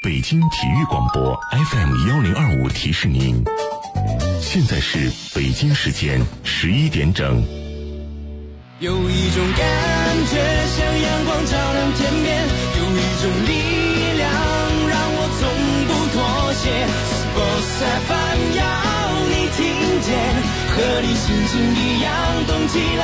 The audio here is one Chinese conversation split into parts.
北京体育广播 FM1025 提示您，现在是北京时间11点整。 有一种感觉像阳光照亮天边，有一种力量让我从不妥协。Sports FM 要你听见，和你心情一样动起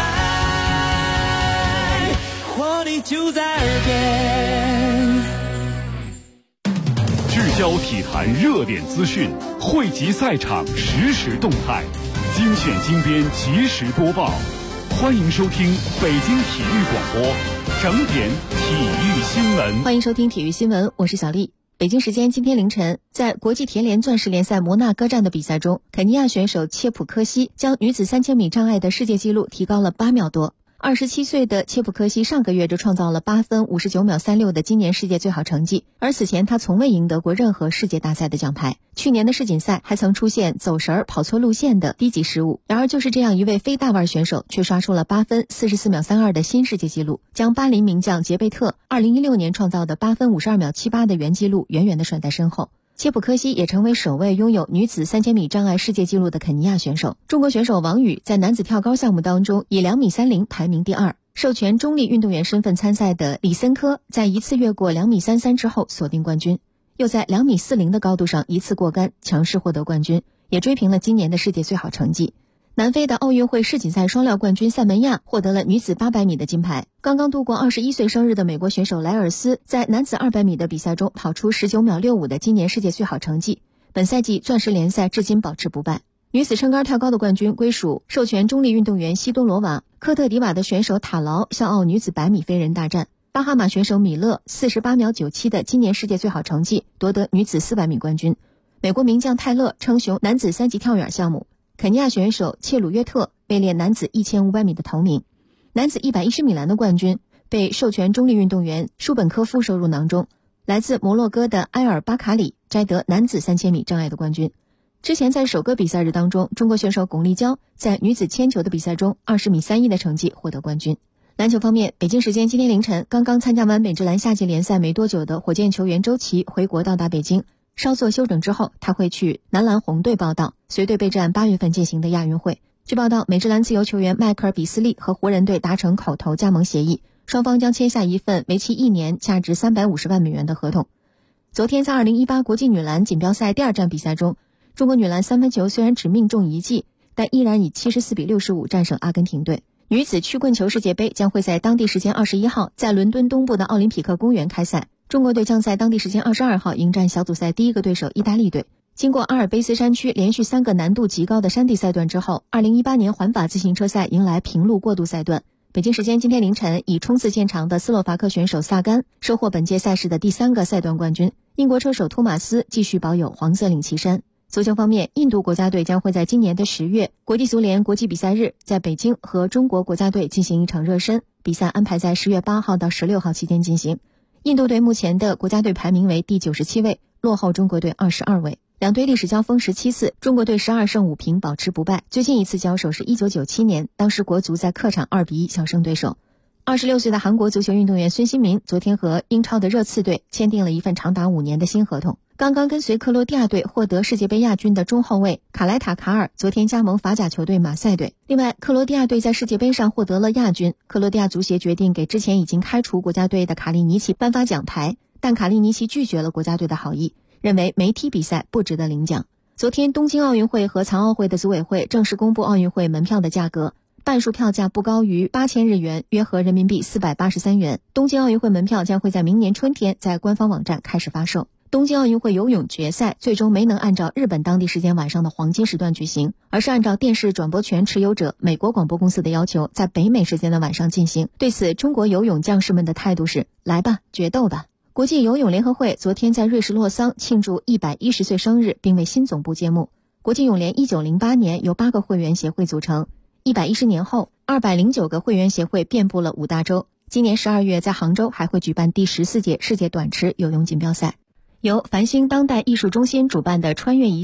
来，活力就在耳边。 聚焦体坛热点资讯，汇集赛场实时动态，精选精编及时播报。欢迎收听北京体育广播整点体育新闻。 欢迎收听体育新闻，我是小丽。北京时间今天凌晨，在国际田联钻石联赛摩纳哥站的比赛中，肯尼亚选手切普科西将女子3000米障碍的世界纪录提高了8秒多。27岁的切普科西上个月就创造了8分59秒36的今年世界最好成绩，而此前他从未赢得过任何世界大赛的奖牌。去年的世锦赛还曾出现走神跑错路线的低级失误，然而就是这样一位非大腕选手却刷出了8分44秒32的新世界纪录，将巴林名将杰贝特2016年创造的8分52秒78的原纪录远远地甩在身后。切普科西也成为首位拥有女子3000米障碍世界纪录的肯尼亚选手。中国选手王宇在男子跳高项目当中以2米30排名第2。授权中立运动员身份参赛的李森科在一次越过2米33之后锁定冠军，又在2米40的高度上一次过杆，强势获得冠军，也追平了今年的世界最好成绩。南非的奥运会世锦赛双料冠军塞门亚获得了女子800米的金牌。刚刚度过21岁生日的美国选手莱尔斯在男子200米的比赛中跑出19秒65的今年世界最好成绩，本赛季钻石联赛至今保持不败。女子撑杆跳高的冠军归属授权中立运动员西多罗瓦，科特迪瓦的选手塔劳笑傲女子100米飞人大战，巴哈马选手米勒48秒97的今年世界最好成绩夺得女子400米冠军。美国名将泰勒称雄男子3级跳远项目，肯尼亚选手切鲁约特位列男子1500米的头名。男子110米栏的冠军被授权中立运动员舒本科夫收入囊中，来自摩洛哥的埃尔巴卡里摘得男子3000米障碍的冠军。之前在首个比赛日当中，中国选手巩立姣在女子铅球的比赛中20米31的成绩获得冠军。篮球方面，北京时间今天凌晨，刚刚参加完美职篮夏季联赛没多久的火箭球员周琦回国到达北京，稍作休整之后，他会去男篮红队报到，随队备战8月份进行的亚运会。据报道，美职篮自由球员迈克尔·比斯利和湖人队达成口头加盟协议，双方将签下一份为期1年、价值350万美元的合同。昨天在2018国际女篮锦标赛第2站比赛中，中国女篮三分球虽然只命中1记，但依然以74比65战胜阿根廷队。女子曲棍球世界杯将会在当地时间21号在伦敦东部的奥林匹克公园开赛，中国队将在当地时间22号迎战小组赛第一个对手意大利队。经过阿尔卑斯山区连续3个难度极高的山地赛段之后，2018年环法自行车赛迎来平路过渡赛段。北京时间今天凌晨，以冲刺见长的斯洛伐克选手萨甘收获本届赛事的第3个赛段冠军，英国车手托马斯继续保有黄色领旗衫。足球方面，印度国家队将会在今年的10月国际足联国际比赛日在北京和中国国家队进行一场热身，比赛安排在10月8号到16号期间进行。印度队目前的国家队排名为第97位，落后中国队22位。两队历史交锋17次，中国队12胜5平保持不败，最近一次交手是1997年，当时国足在客场2比1小胜对手。26岁的韩国足球运动员孙兴民昨天和英超的热刺队签订了一份长达5年的新合同。刚刚跟随克罗地亚队获得世界杯亚军的中后卫卡莱塔卡尔昨天加盟法甲球队马赛队。另外，克罗地亚队在世界杯上获得了亚军，克罗地亚足协决定给之前已经开除国家队的卡利尼奇颁发奖牌，但卡利尼奇拒绝了国家队的好意，认为没踢比赛不值得领奖。昨天，东京奥运会和残奥会的组委会正式公布奥运会门票的价格，半数票价不高于8000日元，约合人民币483元。东京奥运会门票将会在明年春天在官方网站开始发售。东京奥运会游泳决赛最终没能按照日本当地时间晚上的黄金时段举行，而是按照电视转播权持有者美国广播公司的要求，在北美时间的晚上进行。对此，中国游泳将士们的态度是：来吧，决斗吧。国际游泳联合会昨天在瑞士洛桑庆祝110岁生日，并为新总部揭幕。国际泳联1908年由8个会员协会组成，110年后209个会员协会遍布了5大洲。今年12月在杭州还会举办第14届世界短池游泳锦标赛。由繁星当代艺术中心主办的穿越一下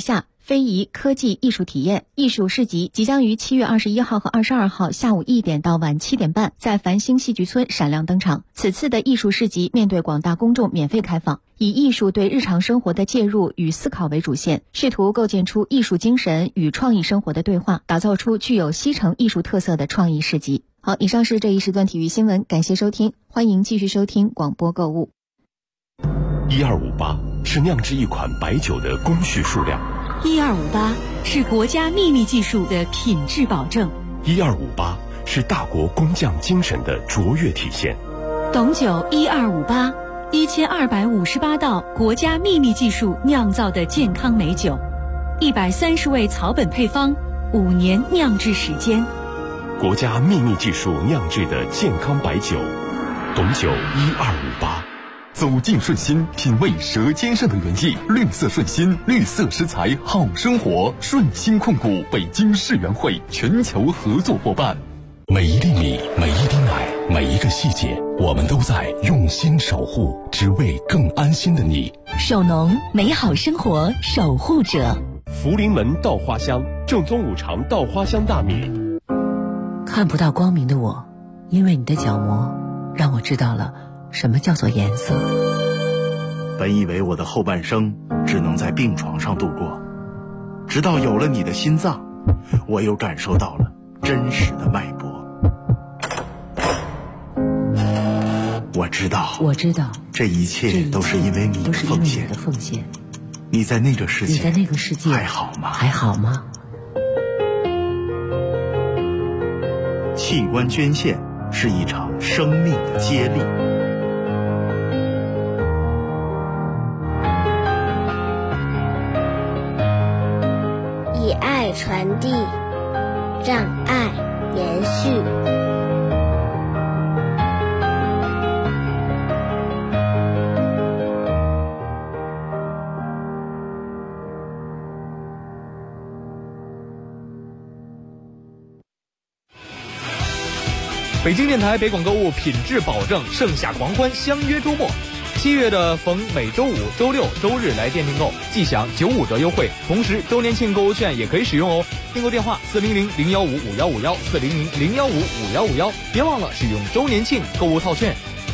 非遗科技艺术体验艺术市集即将于7月21号和22号下午1点到晚7点半在繁星戏剧村闪亮登场。此次的艺术市集面对广大公众免费开放，以艺术对日常生活的介入与思考为主线，试图构建出艺术精神与创意生活的对话，打造出具有西城艺术特色的创意市集。好，以上是这一时段体育新闻，感谢收听，欢迎继续收听广播购物。 1258是酿制一款白酒的工序数量 ，1258是国家秘密技术的品质保证 ，1258是大国工匠精神的卓越体现。 董酒1258，1258道国家秘密技术酿造的健康美酒，130味草本配方，5年酿制时间。 国家秘密技术酿制的健康白酒，董酒1258。 走进顺心，品味舌尖上的原意。绿色顺心，绿色食材好生活。顺心控股北京世园会全球合作伙伴。 每一粒米，每一滴奶，每一个细节，我们都在用心守护，只为更安心的你。 守农，美好生活守护者。 福临门稻花香，正宗五常稻花香大米。 看不到光明的我，因为你的角膜，让我知道了什么叫做颜色。 本以为我的后半生只能在病床上度过，直到有了你的心脏，我又感受到了真实的脉搏。我知道，这一切都是因为你的奉献。你在那个世界还好吗？器官捐献是一场生命的接力。 以爱传递，让爱延续。 北京电台北广购物品质保证，盛夏狂欢相约周末。7月的逢每周五、周六、周日来店订购，即享95折优惠，同时周年庆购物券也可以使用哦。订购电话400-015-5151，400-015-5151，别忘了使用周年庆购物套券。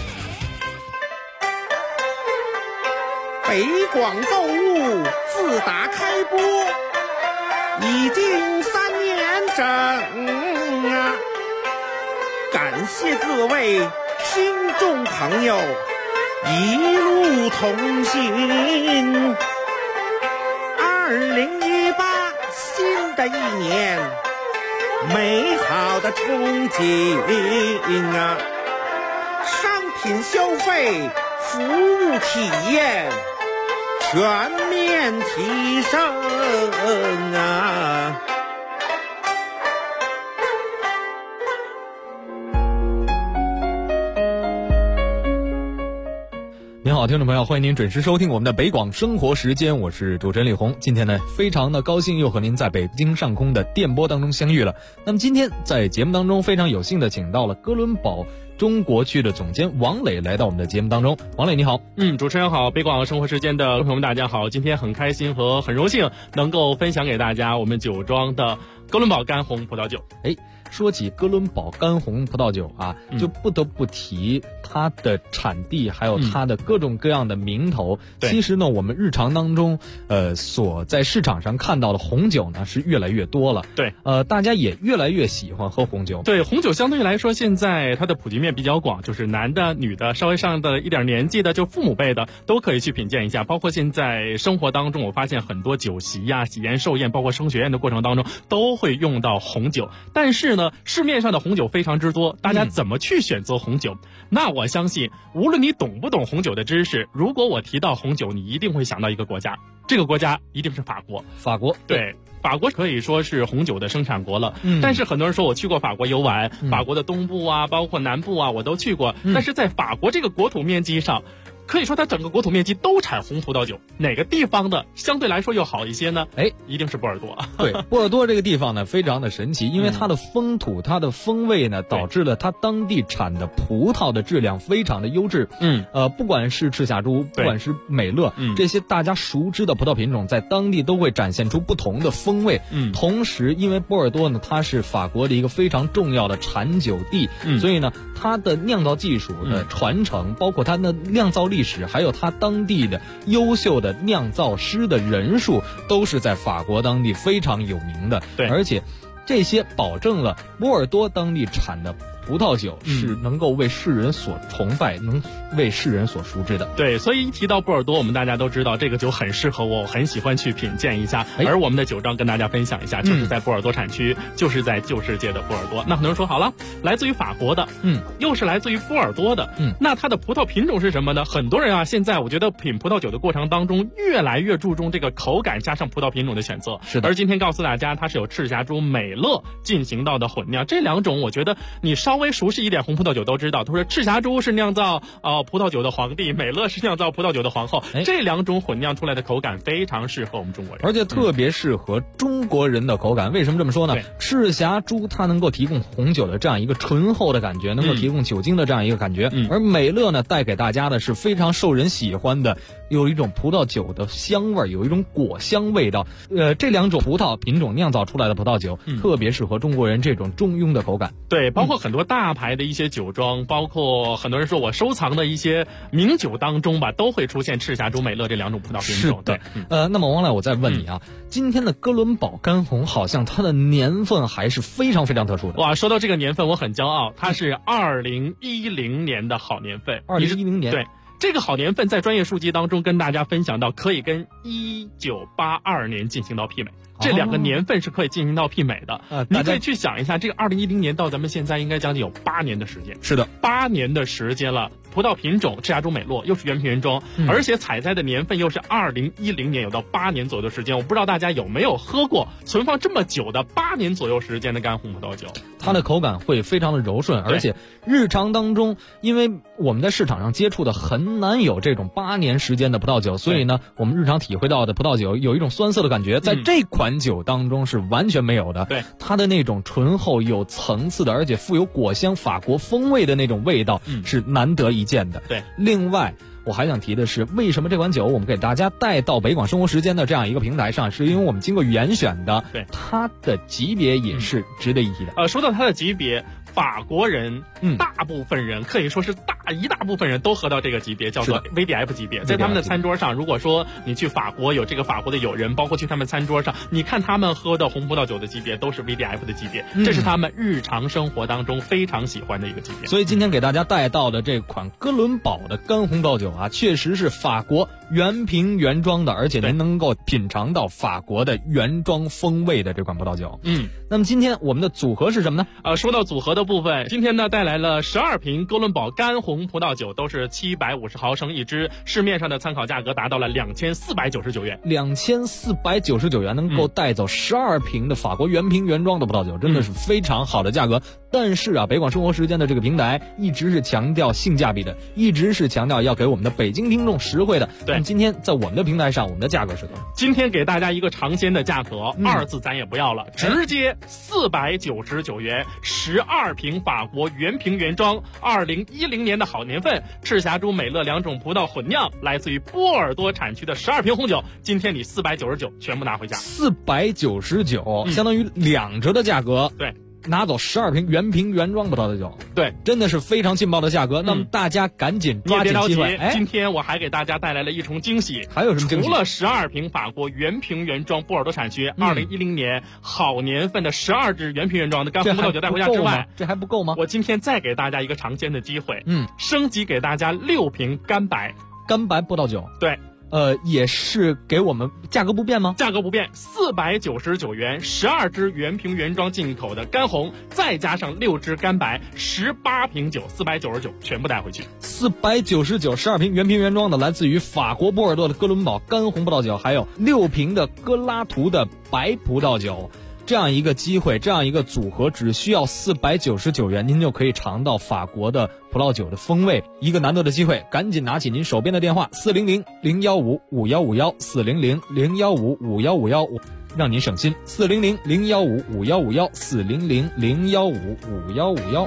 北广购物自打开播已经3年整啊！感谢各位听众朋友一路同行。2018新的一年，美好的憧憬啊！商品消费、服务体验全面提升啊！ 您好，听众朋友，欢迎您准时收听我们的北广生活时间，我是主持人李红。今天呢，非常的高兴又和您在北京上空的电波当中相遇了。那么今天在节目当中非常有幸的请到了哥伦堡中国区的总监王磊来到我们的节目当中。王磊你好。 主持人好，北广生活时间的朋友们大家好，今天很开心和很荣幸能够分享给大家我们酒庄的哥伦堡干红葡萄酒。 说起哥伦堡干红葡萄酒啊，就不得不提它的产地，还有它的各种各样的名头。其实呢，我们日常当中，所在市场上看到的红酒呢是越来越多了。 对， 大家也越来越喜欢喝红酒。 对，红酒相对来说，现在它的普及面比较广，就是男的、女的，稍微上的一点年纪的，就父母辈的都可以去品鉴一下。包括现在生活当中，我发现很多酒席呀、喜宴、寿宴，包括升学宴的过程当中，都会用到红酒。但是呢，市面上的红酒非常之多，大家怎么去选择红酒？那我相信，无论你懂不懂红酒的知识，如果我提到红酒，你一定会想到一个国家，这个国家一定是法国。 法国， 对。法国可以说是红酒的生产国了，但是很多人说我去过法国游玩，法国的东部啊，包括南部啊，我都去过，但是在法国这个国土面积上， 可以说它整个国土面积都产红葡萄酒，哪个地方的相对来说又好一些呢？一定是波尔多。 对，波尔多这个地方呢非常的神奇，因为它的风土、它的风味呢，导致了它当地产的葡萄的质量非常的优质。不管是赤霞珠，不管是美乐，这些大家熟知的葡萄品种，在当地都会展现出不同的风味。同时，因为波尔多呢，它是法国的一个非常重要的产酒地，所以呢，它的酿造技术的传承，包括它的酿造历史，还有它当地的优秀的酿造师的人数，都是在法国当地非常有名的。 对， 而且这些保证了波尔多当地产的葡萄酒是能够为世人所崇拜，能为世人所熟知的。 对，所以一提到波尔多，我们大家都知道这个酒很适合我很喜欢去品鉴一下。而我们的酒庄跟大家分享一下，就是在波尔多产区，就是在旧世界的波尔多。那很多人说好了，来自于法国的，又是来自于波尔多的，那它的葡萄品种是什么呢？很多人啊，现在我觉得品葡萄酒的过程当中，越来越注重这个口感加上葡萄品种的选择。 是的。 而今天告诉大家，它是有赤霞珠、美乐进行到的混酿，这两种我觉得你稍微熟悉一点红葡萄酒都知道，他说赤霞珠是酿造葡萄酒的皇帝，美乐是酿造葡萄酒的皇后，这两种混酿出来的口感非常适合我们中国人， 而且特别适合中国人的口感。为什么这么说呢？赤霞珠它能够提供红酒的这样一个醇厚的感觉，能够提供酒精的这样一个感觉，而美乐呢带给大家的是非常受人喜欢的，有一种葡萄酒的香味，有一种果香味道。这两种葡萄品种酿造出来的葡萄酒，特别适合中国人这种中庸的口感。 对，包括很多大牌的一些酒庄，包括很多人说我收藏的一些名酒当中吧，都会出现赤霞珠、美乐这两种葡萄品种。 是的。那么王来，我再问你啊，今天的哥伦堡干红好像它的年份还是非常非常特殊的。 哇，说到这个年份我很骄傲，它是2010年的好年份。 2010年。 对。这个好年份在专业书籍当中跟大家分享到，可以跟1982年进行到媲美，这两个年份是可以进行到媲美的。你可以去想一下，这个2010年到咱们现在应该将近有8年的时间。 是的 ，8年的时间了。葡萄品种赤霞珠美洛又是原瓶原装，而且采摘的年份又是2010年，有到8年左右的时间。我不知道大家有没有喝过存放这么久的8年左右时间的干红葡萄酒， 它的口感会非常的柔顺，而且日常当中，因为我们在市场上接触的很难有这种8年时间的葡萄酒，所以呢，我们日常体会到的葡萄酒有一种酸涩的感觉，在这款酒当中是完全没有的。 对， 它的那种醇厚有层次的，而且富有果香法国风味的那种味道，是难得一见的。 对， 另外我还想提的是，为什么这款酒我们给大家带到北广生活时间的这样一个平台上，是因为我们经过严选的， 对， 它的级别也是值得一提的。 说到它的级别，法国人，大部分人可以说是一大部分人都喝到这个级别，叫做 VDF 级别。在他们的餐桌上，如果说你去法国有这个法国的友人，包括去他们餐桌上，你看他们喝的红葡萄酒的级别都是 VDF 的级别，这是他们日常生活当中非常喜欢的一个级别。 所以今天给大家带到的这款哥伦堡的干红葡萄酒啊，确实是法国原瓶原装的，而且您能够品尝到法国的原装风味的这款葡萄酒。那么今天我们的组合是什么呢？说到组合的部分，今天呢带来了12瓶哥伦堡干红葡萄酒，都是750毫升一支，市面上的参考价格达到了2499元。 2499元能够带走12瓶的法国原瓶原装的葡萄酒，真的是非常好的价格。但是啊，北广生活时间的这个平台一直是强调性价比的，一直是强调要给我们的北京听众实惠的。 对， 今天在我们的平台上，我们的价格是多少？ 今天给大家一个尝鲜的价格，2字咱也不要了，直接499元，12瓶法国原瓶原装，2010年的好年份，赤霞珠、美乐两种葡萄混酿，来自于波尔多产区的12瓶红酒，今天你499全部拿回家。 499，相当于2折的价格。 对。 拿走12瓶原瓶原装葡萄酒， 对， 真的是非常劲爆的价格。那么大家赶紧抓紧机会。 今天我还给大家带来了一重惊喜， 还有什么惊喜？ 除了12瓶法国原瓶原装波尔多产区2010年好年份的12支原瓶原装的干红葡萄酒带回家之外， 这还不够吗？ 我今天再给大家一个尝鲜的机会，升级给大家6瓶干白葡萄酒。 对。 也是给我们价格不变吗？ 价格不变，499元，12支原瓶原装进口的干红，再加上6支干白，18瓶酒，499全部带回去。 499，12瓶原瓶原装的，来自于法国波尔多的哥伦堡干红葡萄酒，还有6瓶的哥拉图的白葡萄酒。 这样一个机会，这样一个组合，只需要499元，您就可以尝到法国的葡萄酒的风味。一个难得的机会，赶紧拿起您手边的电话400-015-5151，400-015-5151，让您省心，400-015-5151，400-015-5151。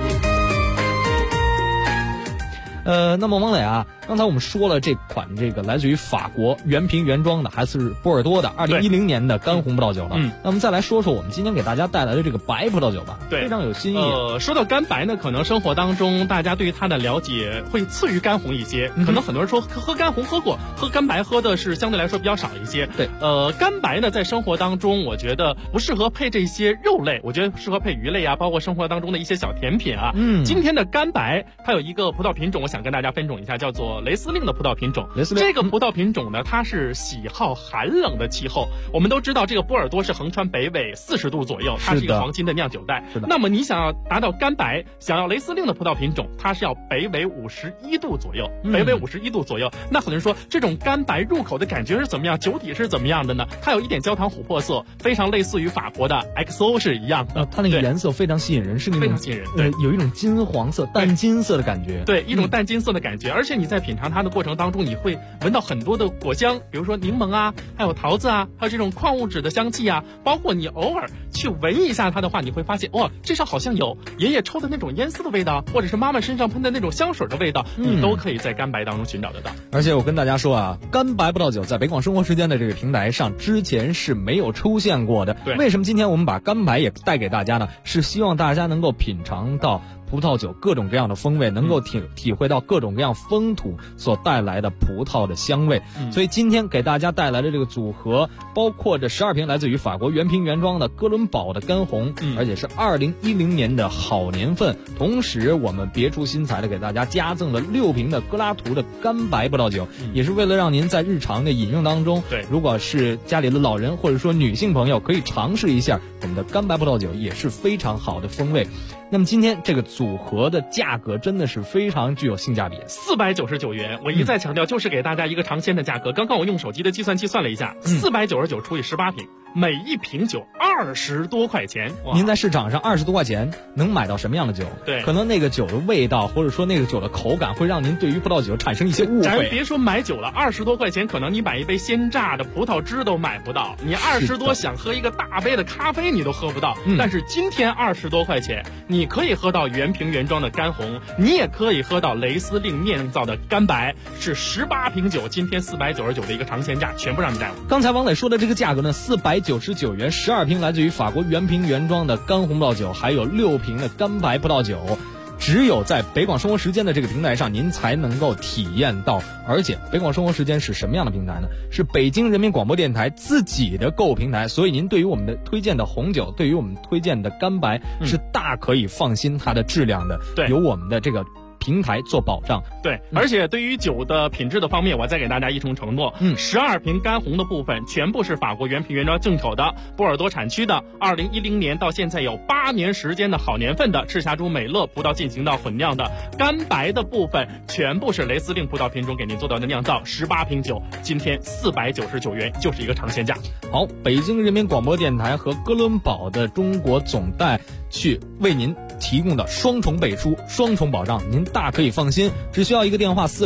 那么王磊啊，刚才我们说了这款这个来自于法国原瓶原装的，还是波尔多的2010年的干红葡萄酒了。那么再来说说我们今天给大家带来的这个白葡萄酒吧， 对， 非常有新意。 说到干白呢，可能生活当中大家对于它的了解会次于干红一些，可能很多人说喝干红喝过，喝干白喝的是相对来说比较少一些。 对， 干白呢在生活当中，我觉得不适合配这些肉类，我觉得适合配鱼类啊，包括生活当中的一些小甜品啊。今天的干白它有一个葡萄品种，我想跟大家分种一下，叫做雷司令的葡萄品种。这个葡萄品种呢，它是喜好寒冷的气候。我们都知道这个波尔多是横穿北纬40度左右，它是一个黄金的酿酒带。那么你想要达到干白，想要雷司令的葡萄品种，它是要北纬51度左右，北纬51度左右。那很多人说这种干白入口的感觉是怎么样，酒体是怎么样的呢？它有一点焦糖琥珀色，非常类似于法国的 XO 是一样的。 它那个颜色非常吸引人，是那种非常吸引人，对， 有一种金黄色、淡金色的感觉。 对，一种淡金色的感觉。而且你在品尝它的过程当中，你会闻到很多的果香，比如说柠檬啊，还有桃子啊，还有这种矿物质的香气啊。包括你偶尔去闻一下它的话，你会发现哇，这上好像有爷爷抽的那种烟丝的味道，或者是妈妈身上喷的那种香水的味道，你都可以在干白当中寻找得到。 而且我跟大家说啊，干白葡萄酒在北广生活时间的这个平台上之前是没有出现过的。 对， 为什么今天我们把干白也带给大家呢？是希望大家能够品尝到葡萄酒各种各样的风味，能够体会到各种各样风土所带来的葡萄的香味。所以今天给大家带来的这个组合，包括这12瓶来自于法国原瓶原装的哥伦堡的干红，而且是2010年的好年份。同时我们别出心裁的给大家加赠了6瓶的格拉图的干白葡萄酒，也是为了让您在日常的饮用当中， 对， 如果是家里的老人或者说女性朋友可以尝试一下我们的干白葡萄酒，也是非常好的风味。那么今天这个组合的价格真的是非常具有性价比 ，499元。我一再强调，就是给大家一个尝鲜的价格。刚刚我用手机的计算器算了一下，499除以18瓶，每一瓶酒20多块钱。 您在市场上20多块钱能买到什么样的酒？ 对， 可能那个酒的味道或者说那个酒的口感会让您对于葡萄酒产生一些误会。 咱别说买酒了，20多块钱可能你买一杯鲜榨的葡萄汁都买不到，你20多想喝一个大杯的咖啡你都喝不到。但是今天20多块钱，你可以喝到原瓶原装的干红，你也可以喝到雷司令酿造的干白，是18瓶酒，今天499的一个尝鲜价，全部让你带我。 刚才王磊说的这个价格呢，499元，12瓶来自于法国原瓶原装的干红葡萄酒，还有6瓶的干白葡萄酒。只有在北广生活时间的这个平台上，您才能够体验到。而且北广生活时间是什么样的平台呢？是北京人民广播电台自己的购物平台，所以您对于我们的推荐的红酒，对于我们推荐的干白，是大可以放心它的质量的。 对， 有我们的这个平台做保障。 对，而且对于酒的品质的方面，我再给大家一重承诺，12瓶干红的部分全部是法国原瓶原装进口的，波尔多产区的，2010年到现在有8年时间的好年份的赤霞珠美乐葡萄进行到混酿的。干白的部分全部是雷司令葡萄品种给您做到的酿造，18瓶酒，今天499元就是一个尝鲜价。 好，北京人民广播电台和哥伦堡的中国总代去为您提供的双重背书、双重保障，您大可以放心。只需要一个电话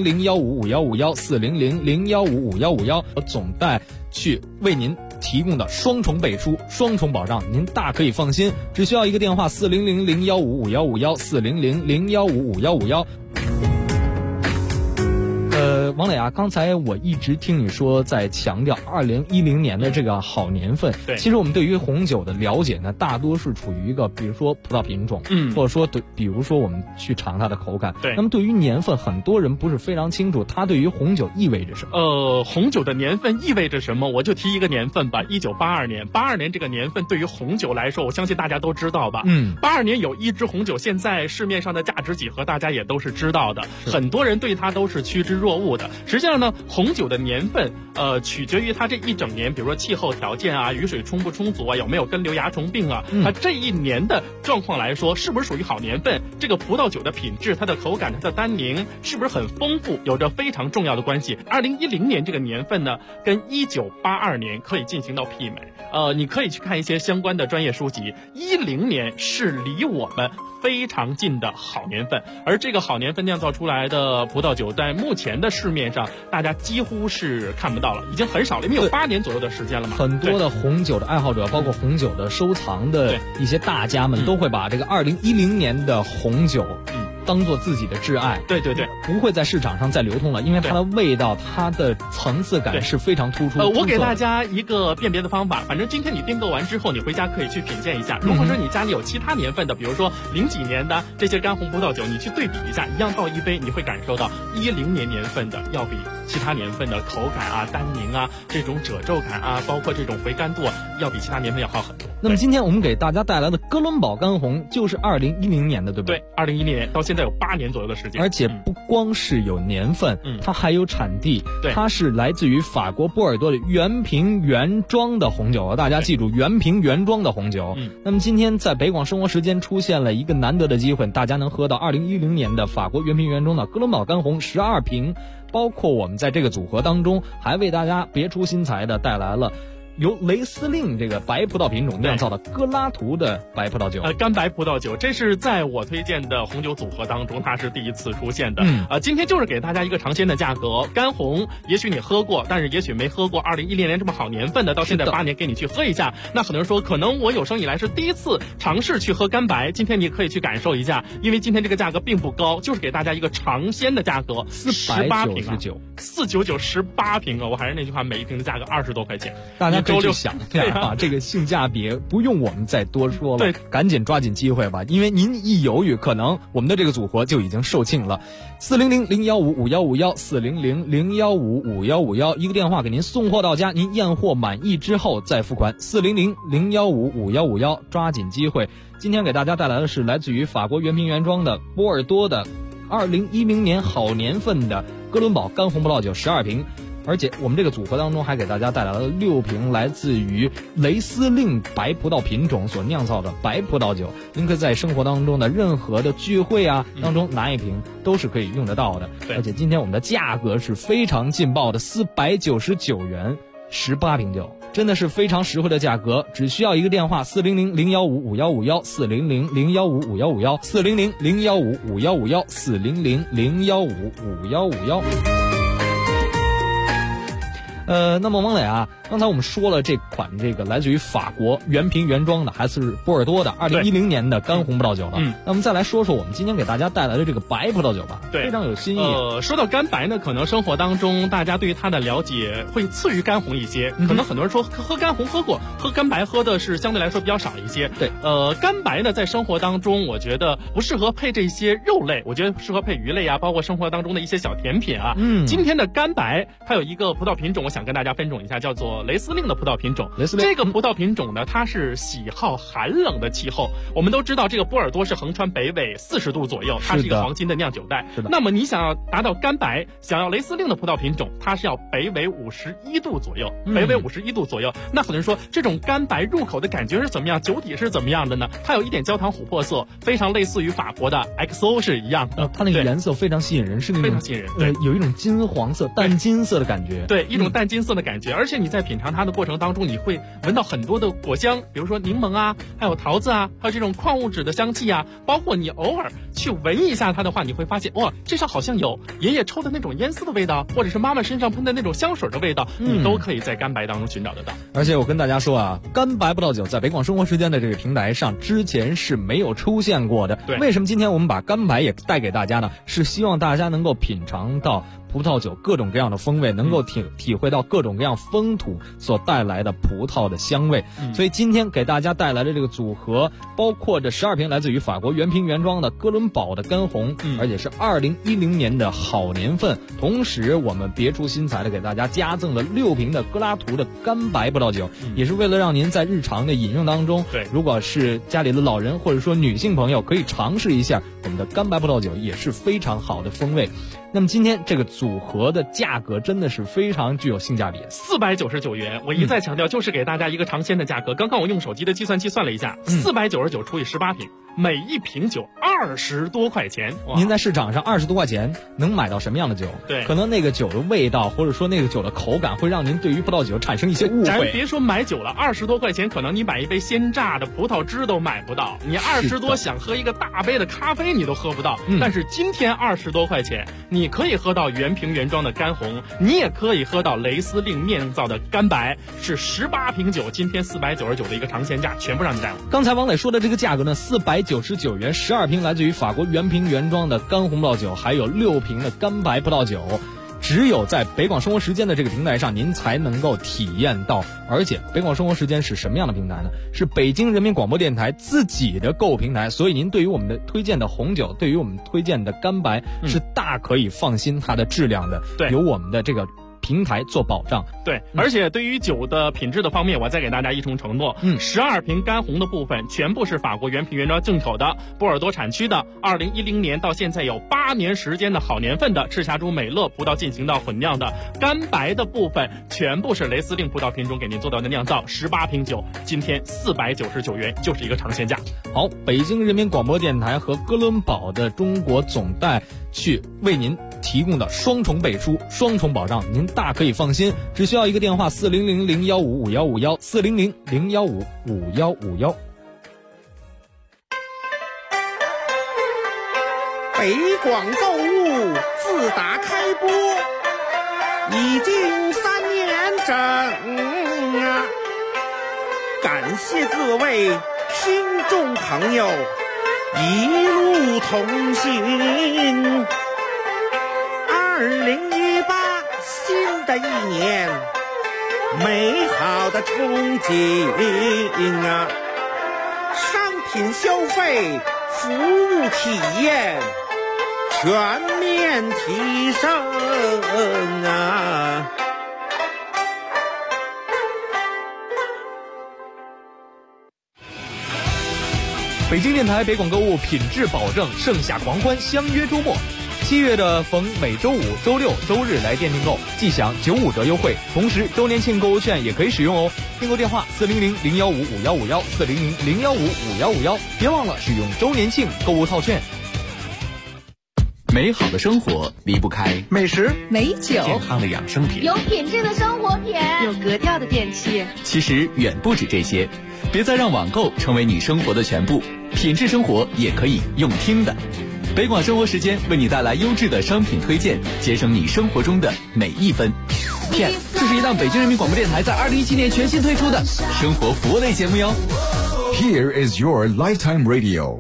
400-015-5151，400-015-5151，总代去为您提供的双重背书、双重保障，您大可以放心。只需要一个电话400-015-5151，400-015-5151。王磊啊，刚才我一直听你说在强调2010年的这个好年份。 对， 其实我们对于红酒的了解呢，大多是处于一个比如说葡萄品种，或者说比如说我们去尝它的口感。 对， 那么对于年份，很多人不是非常清楚它对于红酒意味着什么。 红酒的年份意味着什么？我就提一个年份吧，1982年。82年这个年份对于红酒来说，我相信大家都知道吧。82年有一支红酒，现在市面上的价值几何大家也都是知道的，很多人对它都是趋之若若鹜的。实际上呢，红酒的年份取决于它这一整年，比如说气候条件啊，雨水充不充足啊，有没有根瘤蚜虫病啊，它这一年的状况来说，是不是属于好年份？这个葡萄酒的品质、它的口感、它的单宁是不是很丰富，有着非常重要的关系。2010年这个年份呢，跟1982年可以进行到媲美。你可以去看一些相关的专业书籍，10年是离我们非常近的好年份，而这个好年份酿造出来的葡萄酒，在目前的市面上，大家几乎是看不到了，已经很少了，因为有8年左右的时间了嘛。 很多的红酒的爱好者，包括红酒的收藏的一些大家们，都会把这个2010年的红酒，当做自己的挚爱。 对对对， 不会在市场上再流通了，因为它的味道、它的层次感是非常突出。 我给大家一个辨别的方法，反正今天你订购完之后，你回家可以去品鉴一下。如果说你家里有其他年份的，比如说0几年的这些干红葡萄酒，你去对比一下，一样倒一杯，你会感受到10年年份的要比其他年份的口感啊、单宁啊、这种褶皱感啊，包括这种回甘度，要比其他年份要好很多。 那么今天我们给大家带来的哥伦堡干红就是2010年的，对不对？ 对，2010年到现在有8年左右的时间， 而且不光是有年份，它还有产地。 对， 它是来自于法国波尔多的原瓶原装的红酒，大家记住，原瓶原装的红酒。那么今天在北广生活时间出现了一个难得的机会，大家能喝到2010年的法国原瓶原装的哥伦堡干红12瓶，包括我们在这个组合当中还为大家别出心裁的带来了由雷司令这个白葡萄品种酿造的格拉图的白葡萄酒， 干白葡萄酒，这是在我推荐的红酒组合当中，它是第一次出现的。今天就是给大家一个尝鲜的价格，干红也许你喝过，但是也许没喝过2010年这么好年份的，到现在8年给你去喝一下。那很多人说，可能我有生以来是第一次尝试去喝干白，今天你可以去感受一下，因为今天这个价格并不高，就是给大家一个尝鲜的价格，18瓶啊，499 18瓶啊，我还是那句话，每一瓶的价格20多块钱， 大家可以去想一下啊，这个性价比不用我们再多说了， 对， 赶紧抓紧机会吧，因为您一犹豫，可能我们的这个组合就已经售罄了。400-015-5151，400-015-5151，一个电话给您送货到家，您验货满意之后再付款。400-015-5151，抓紧机会。今天给大家带来的是来自于法国原瓶原装的波尔多的2010年好年份的哥伦堡干红葡萄酒12瓶。而且我们这个组合当中还给大家带来了6瓶来自于雷司令白葡萄品种所酿造的白葡萄酒，您可以在生活当中的任何的聚会啊当中拿一瓶都是可以用得到的。而且今天我们的价格是非常劲爆的，499元18瓶酒，真的是非常实惠的价格，只需要一个电话，400-015-5151，400-015-5151，400-015-5151。那么王磊啊，刚才我们说了这款这个来自于法国原瓶原装的，还是波尔多的2010年的干红葡萄酒了。那我们再来说说我们今天给大家带来的这个白葡萄酒吧， 对， 非常有新意。 说到干白呢，可能生活当中大家对于它的了解会次于干红一些，可能很多人说喝干红喝过，喝干白喝的是相对来说比较少一些。 对， 干白呢在生活当中，我觉得不适合配这些肉类，我觉得适合配鱼类啊，包括生活当中的一些小甜品啊。今天的干白它有一个葡萄品种，我想跟大家分种一下，叫做雷司令的葡萄品种。这个葡萄品种呢，它是喜好寒冷的气候。我们都知道这个波尔多是横穿北纬40度左右，它是一个黄金的酿酒带。那么你想要达到干白，想要雷司令的葡萄品种，它是要北纬51度左右，北纬51度左右。那很多人说这种干白入口的感觉是怎么样，酒体是怎么样的呢？它有一点焦糖琥珀色，非常类似于法国的 XO 是一样的。 它那个颜色非常吸引人，是那种非常吸引人，对， 有一种金黄色、淡金色的感觉。 对，一种淡金色的感觉。而且你在品尝它的过程当中，你会闻到很多的果香，比如说柠檬啊，还有桃子啊，还有这种矿物质的香气啊。包括你偶尔去闻一下它的话，你会发现哇，这上好像有爷爷抽的那种烟丝的味道，或者是妈妈身上喷的那种香水的味道，你都可以在干白当中寻找得到。 而且我跟大家说啊，干白葡萄酒在北广生活时间的这个平台上之前是没有出现过的。 对， 为什么今天我们把干白也带给大家呢？是希望大家能够品尝到葡萄酒各种各样的风味，能够体会到各种各样风土所带来的葡萄的香味。所以今天给大家带来的这个组合，包括这12瓶来自于法国原瓶原装的哥伦堡的干红，而且是2010年的好年份。同时我们别出心裁的给大家加赠了6瓶的格拉图的干白葡萄酒，也是为了让您在日常的饮用当中，如果是家里的老人或者说女性朋友可以尝试一下我们的干白葡萄酒，也是非常好的风味。那么今天这个组组合的价格真的是非常具有性价比 ，499元。我一再强调，就是给大家一个尝鲜的价格。刚刚我用手机的计算器算了一下，499除以18瓶，每一瓶酒20多块钱。 您在市场上20多块钱能买到什么样的酒？ 对， 可能那个酒的味道，或者说那个酒的口感，会让您对于葡萄酒产生一些误会。 咱别说买酒了，20多块钱可能你买一杯鲜榨的葡萄汁都买不到，你20多想喝一个大杯的咖啡你都喝不到。但是今天20多块钱，你可以喝到原瓶原装的干红，你也可以喝到雷司令酿造的干白，是18瓶酒，今天499的一个尝鲜价，全部让你带了。 刚才王磊说的这个价格呢，499元，12瓶来自于法国原瓶原装的干红葡萄酒，还有6瓶的干白葡萄酒。只有在北广生活时间的这个平台上，您才能够体验到。而且北广生活时间是什么样的平台呢？是北京人民广播电台自己的购物平台，所以您对于我们的推荐的红酒，对于我们推荐的干白，是大可以放心它的质量的。 对， 有我们的这个平台做保障。 对，而且对于酒的品质的方面，我再给大家一重承诺，12瓶干红的部分全部是法国原瓶原装进口的，波尔多产区的，2010年到现在有8年时间的好年份的赤霞珠美乐葡萄进行到混酿的，干白的部分全部是雷司令葡萄品种给您做到的酿造，18瓶酒，今天499元就是一个尝鲜价。 好，北京人民广播电台和哥伦堡的中国总代去为您提供的双重背书、双重保障，您大可以放心，只需要一个电话400-015-5151，400-015-5151。 北广购物自打开播已经3年整啊！感谢各位听众朋友一路同行。2018新的一年，美好的憧憬啊！商品消费、服务体验全面提升啊！ 北京电台北广购物品质保证，盛夏狂欢，相约周末。7月的逢每周五、周六、周日来店订购，即享95折优惠，同时周年庆购物券也可以使用哦。订购电话400-015-5151，400-015-5151，别忘了使用周年庆购物套券。 美好的生活离不开美食、 美酒、 健康的养生品、 有品质的生活品、 有格调的电器。 其实远不止这些，别再让网购成为你生活的全部，品质生活也可以用听的。北广生活时间为你带来优质的商品推荐，节省你生活中的每一分。这是一档北京人民广播电台在2017年全新推出的生活服务类节目哟。 Here is your lifetime radio。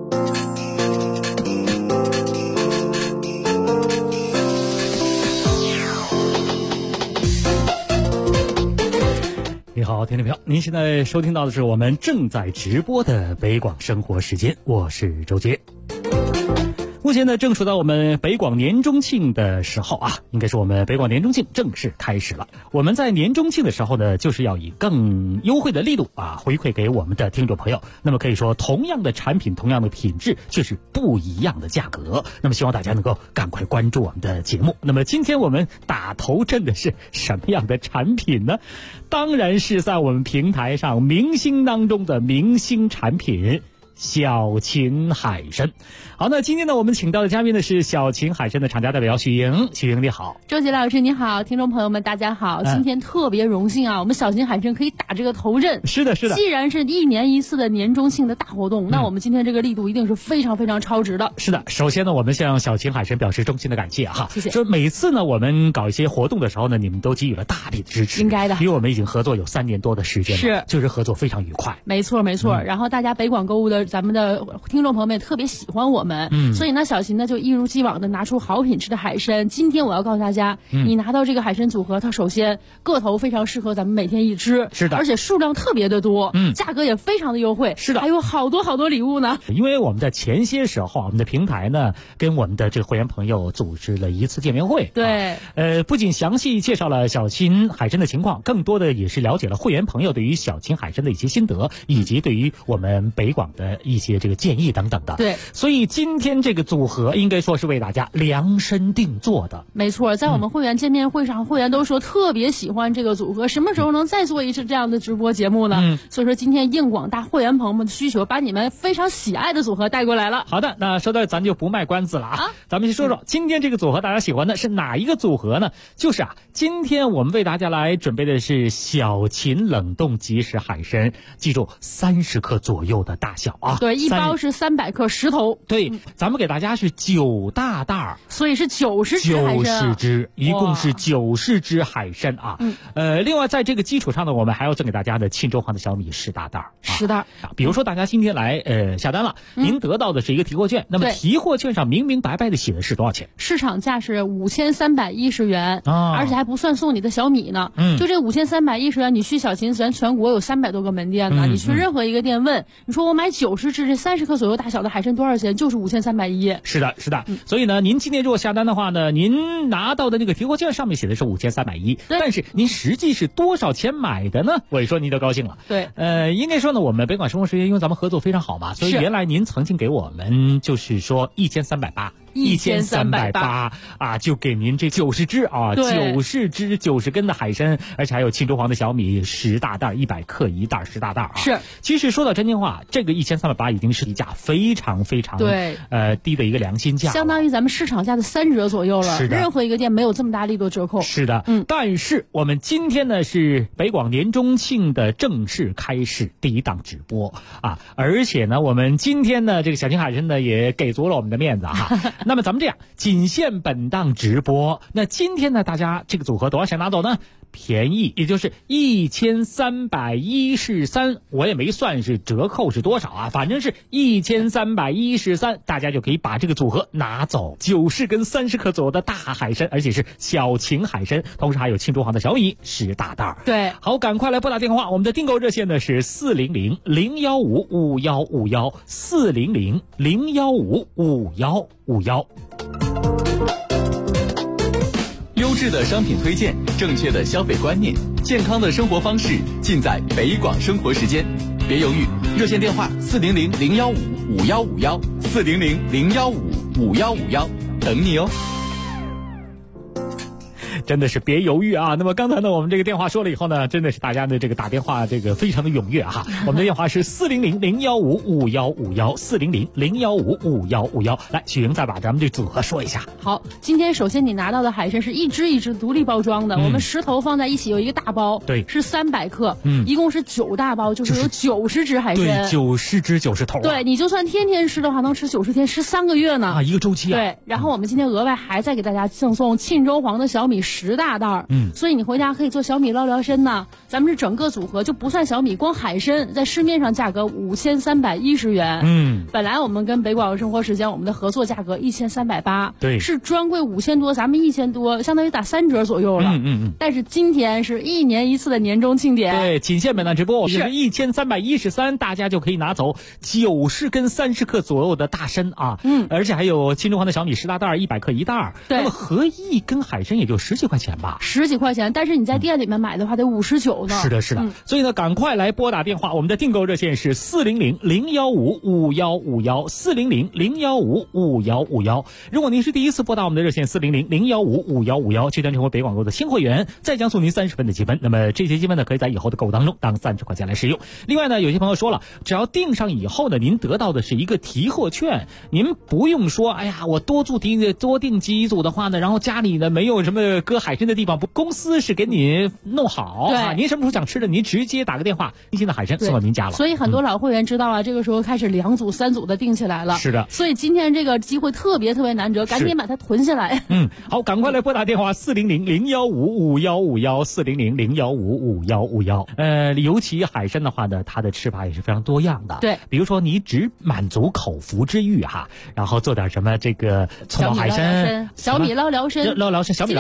你好，听众朋友，您现在收听到的是我们正在直播的北广生活时间，我是周杰。目前呢，正处到我们北广年中庆的时候啊，应该是我们北广年中庆正式开始了。我们在年中庆的时候呢，就是要以更优惠的力度啊，回馈给我们的听众朋友。那么可以说，同样的产品，同样的品质，却是不一样的价格。那么希望大家能够赶快关注我们的节目。那么今天我们打头阵的是什么样的产品呢？当然是在我们平台上明星当中的明星产品。小秦海参。好，那今天呢，我们请到的嘉宾呢是小秦海参的厂家代表许莹。许莹你好。 周杰老师你好，听众朋友们大家好，今天特别荣幸啊，我们小秦海参可以打这个头阵。 是的是的， 既然是1年1次的年中庆的大活动，那我们今天这个力度一定是非常非常超值的。 是的，首先呢，我们向小秦海参表示衷心的感谢哈， 谢谢。 说每次呢我们搞一些活动的时候呢，你们都给予了大力的支持， 应该的， 因为我们已经合作有3年多的时间了， 是， 就是合作非常愉快。 没错没错，然后大家北广购物的咱们的听众朋友们也特别喜欢我们，所以呢小秦呢就一如既往的拿出好品质的海参。今天我要告诉大家，你拿到这个海参组合，它首先个头非常适合咱们每天一吃， 是的， 而且数量特别的多，价格也非常的优惠， 是的， 还有好多好多礼物呢。 因为我们在前些时候，我们的平台呢跟我们的这个会员朋友组织了一次见面会， 对， 不仅详细介绍了小秦海参的情况，更多的也是了解了会员朋友对于小秦海参的一些心得，以及对于我们北广的一些这个建议等等的。 对， 所以今天这个组合应该说是为大家量身定做的。 没错，在我们会员见面会上，会员都说特别喜欢这个组合，什么时候能再做一次这样的直播节目呢？所以说今天应广大会员朋友们的需求，把你们非常喜爱的组合带过来了。 好的，那说到咱就不卖关子了啊，咱们先说说今天这个组合大家喜欢的是哪一个组合呢？就是今天我们为大家来准备的是小秦冷冻即食海参，记住30克左右的大小啊。 对，一包是300克10头。 对，咱们给大家是9大袋， 所以是90只海参。90 只，一共是90只海参啊。另外在这个基础上呢，我们还要赠给大家的沁州黄的小米10大袋。 10袋。 比如说大家今天来下单了，您得到的是一个提货券，那么提货券上明明白白的写的是多少钱？ 市场价是5310元，而且还不算送你的小米呢。就这5310元，你去小秦咱全国有300多个门店呢，你去任何一个店问，你说我买90只这30克左右大小的海参多少钱？就是5310。 是的，是的。所以呢，您今天如果下单的话呢，您拿到的那个提货券上面写的是5310，但是您实际是多少钱买的呢？我一说您就高兴了。 对， 应该说呢，我们北广生活时间因为咱们合作非常好嘛，所以原来您曾经给我们就是说1380啊，就给您这90只啊，90只90根的海参，而且还有沁州黄的小米10大袋，100克一袋10大袋啊。 是， 其实说到真心话，这个1380已经是一价非常非常低的一个良心价， 相当于咱们市场价的3折左右了。 是的， 任何一个店没有这么大力度折扣。 是的，但是我们今天呢是北广年中庆的正式开始第一档直播啊，而且呢我们今天呢这个小秦海参呢也给足了我们的面子哈。那么咱们这样，仅限本档直播。那今天呢，大家这个组合多少钱拿走呢？便宜，也就是1313，我也没算是折扣是多少啊，反正是1313，大家就可以把这个组合拿走。90根30克左右的大海参，而且是小秦海参，同时还有沁州黄的小米10大袋。 对， 好，赶快来拨打电话，我们的订购热线呢是400-015-5151，400-015-5151。 优质的商品推荐，正确的消费观念，健康的生活方式，尽在北广生活时间。别犹豫，热线电话400-015-5151，400-015-5151，等你哦。 真的是别犹豫啊！那么刚才呢，我们这个电话说了以后呢，真的是大家的这个打电话这个非常的踊跃哈。我们的电话是400-015-5151，400-015-5151。来，许莹再把咱们这组合说一下。 好，今天首先你拿到的海参是一只一只独立包装的，我们10头放在一起有一个大包， 对， 是300克，一共是9大包，就是有90只海参， 对，90只90头。 对，你就算天天吃的话，能吃90天，13个月呢啊，一个周期啊。 对，然后我们今天额外还再给大家赠送沁州黄的小米10大袋，所以你回家可以做小米捞聊参呢。咱们是整个组合就不算小米，光海参在市面上价格5310元，本来我们跟北广生活时间我们的合作价格1380， 对， 是专柜5000多，咱们1000多，相当于打3折左右了。但是今天是1年1次的年终庆典， 对，仅限本档直播，我们是1313，大家就可以拿走90根30克左右的大参啊，而且还有沁州黄的小米10大袋，100克一袋，那么合一根海参也就10几块钱吧 ，10几块钱，但是你在店里面买的话得59呢。 是的，是的，所以呢，赶快来拨打电话，我们的订购热线是400-015-5151，400-015-5151。如果您是第一次拨打我们的热线400-015-5151，就将成为北广购的新会员，再将送您30分的积分。那么这些积分呢，可以在以后的购物当中当30块钱来使用。另外呢，有些朋友说了，只要订上以后呢，您得到的是一个提货券，您不用说，哎呀，我多订几组的话呢，然后家里呢没有什么搁海参的地方，公司是给你弄好啊，您什么时候想吃的，您直接打个电话，新鲜的海参送到您家了。 所以很多老会员知道了，这个时候开始2组3组的订起来了。 是的， 所以今天这个机会特别难得，赶紧把它囤下来。 好，赶快来拨打电话400-015-5151，400-015-5151。尤其海参的话呢，它的吃法也是非常多样的。 对， 比如说你只满足口腹之欲哈，然后做点什么这个葱爆海参、 小米捞聊参、 小米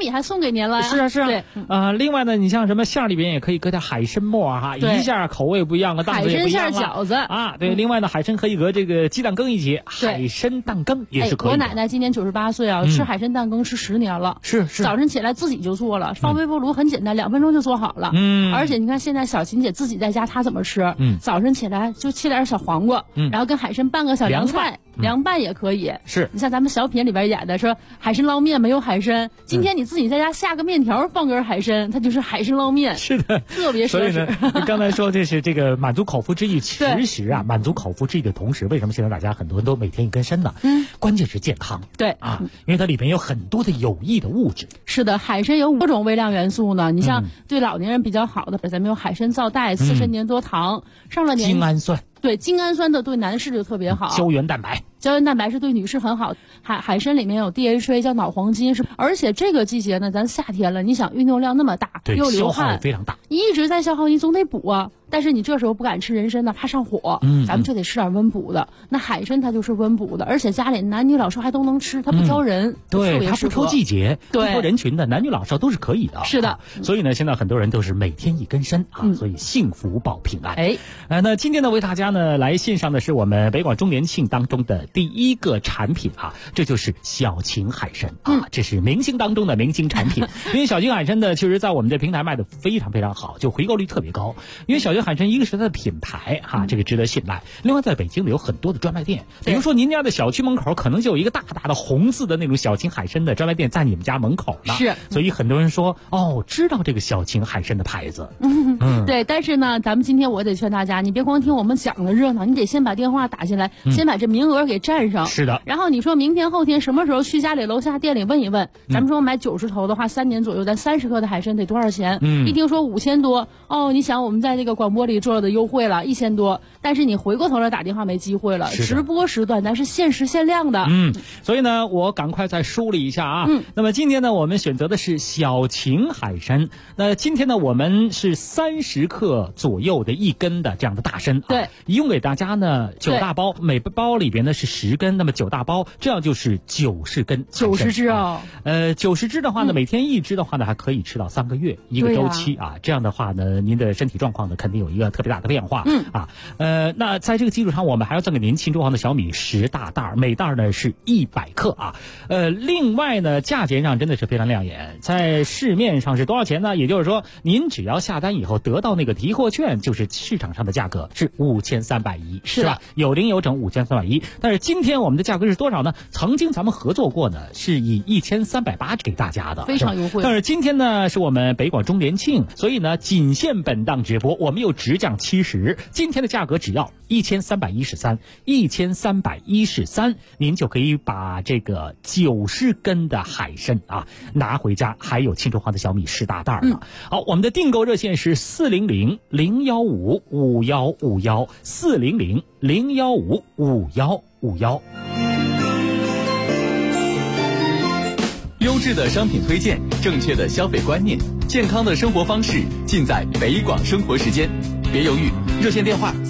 米还送给您了呀。 是啊是啊。 对， 另外呢，你像什么馅里边也可以搁点海参末啊，一下口味不一样，档次也不一样了。 海参馅饺子啊，对。另外呢，海参可以搁这个鸡蛋羹一起，海参蛋羹也是可以的。 我奶奶今年98岁啊，吃海参蛋羹吃10年了。 是。 早晨起来自己就做了，放微波炉很简单，2分钟就做好了。而且你看现在小琴姐自己在家她怎么吃？早晨起来就切点小黄瓜，然后跟海参拌个小凉菜。凉拌也可以， 是你像咱们小品里边演的说海参捞面没有海参，今天你自己在家下个面条放根海参，它就是海参捞面。 是的， 特别所以呢，你刚才说这是这个满足口腹之欲，其实啊，满足口腹之欲的同时，为什么现在大家很多人都每天一根参呢？关键是健康。 对啊，因为它里边有很多的有益的物质。 是的，海参有5种微量元素呢。你像对老年人比较好的，咱们有海参皂苷、刺参粘多糖，上了年精氨酸。 对，精氨酸的对男士就特别好， 胶原蛋白是对女士很好。海参里面有 DHA 叫脑黄金，而且这个季节呢，咱夏天了，你想运动量那么大，又流汗， 消耗也非常大， 一直在消耗，你总得补啊。但是你这时候不敢吃人参呢，怕上火，咱们就得吃点温补的。那海参它就是温补的，而且家里男女老少还都能吃，它不挑人， 对，它不挑季节， 对， 不挑人群的，男女老少都是可以的。 是的， 所以呢，现在很多人都是每天一根参啊，所以幸福保平安。那今天呢，为大家呢来献上的是我们北广周年庆当中的第一个产品啊，这就是小秦海参啊，这是明星当中的明星产品。因为小秦海参呢，确实在我们这平台卖的非常非常好，就回购率特别高。因为小秦海参一个是它的品牌哈，这个值得信赖。另外，在北京呢有很多的专卖店，比如说您家的小区门口可能就有一个大大的红字的那种小秦海参的专卖店在你们家门口呢。 是， 所以很多人说知道这个小秦海参的牌子。 对，但是呢，咱们今天我得劝大家，你别光听我们讲的热闹，你得先把电话打进来，先把这名额给占上。 是的。 然后你说明天后天什么时候去家里楼下店里问一问，咱们说买90头的话，3年左右，咱30克的海参得多少钱？一听说5000多，你想我们在这个广播里做的优惠了1000多，但是你回过头来打电话没机会了。直播时段咱是限时限量的。 所以呢，我赶快再梳理一下啊。那么今天呢，我们选择的是小秦海参。那今天呢，我们是30克左右的1根的这样的大参。 对， 一共给大家呢9大包，每包里边呢是10根，那么9大包，这样就是90根 ，90只哦。 90只的话呢，每天1只的话呢，还可以吃到3个月一个周期啊。这样的话呢，您的身体状况呢肯定有一个特别大的变化。那在这个基础上，我们还要赠给您庆中皇的小米10大袋，每袋呢是100克啊。另外呢，价钱上真的是非常亮眼，在市面上是多少钱呢？也就是说，您只要下单以后得到那个提货券，就是市场上的价格是5310，是吧？有零有整5310。但是今天我们的价格是多少呢？曾经咱们合作过呢，是以1380给大家的， 非常优惠。 但是今天呢，是我们北广周年庆，所以呢，仅限本档直播，我们又直降70，今天的价格只要1313，您就可以把这个90根的海参啊拿回家，还有庆中皇的小米10大袋了。好，我们的订购热线是400-015-5151，400-015-5151。 优质的商品推荐，正确的消费观念，健康的生活方式，尽在北广生活时间。别犹豫，热线电话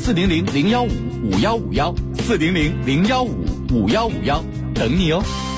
400-015-5151，400-015-5151，等你哦。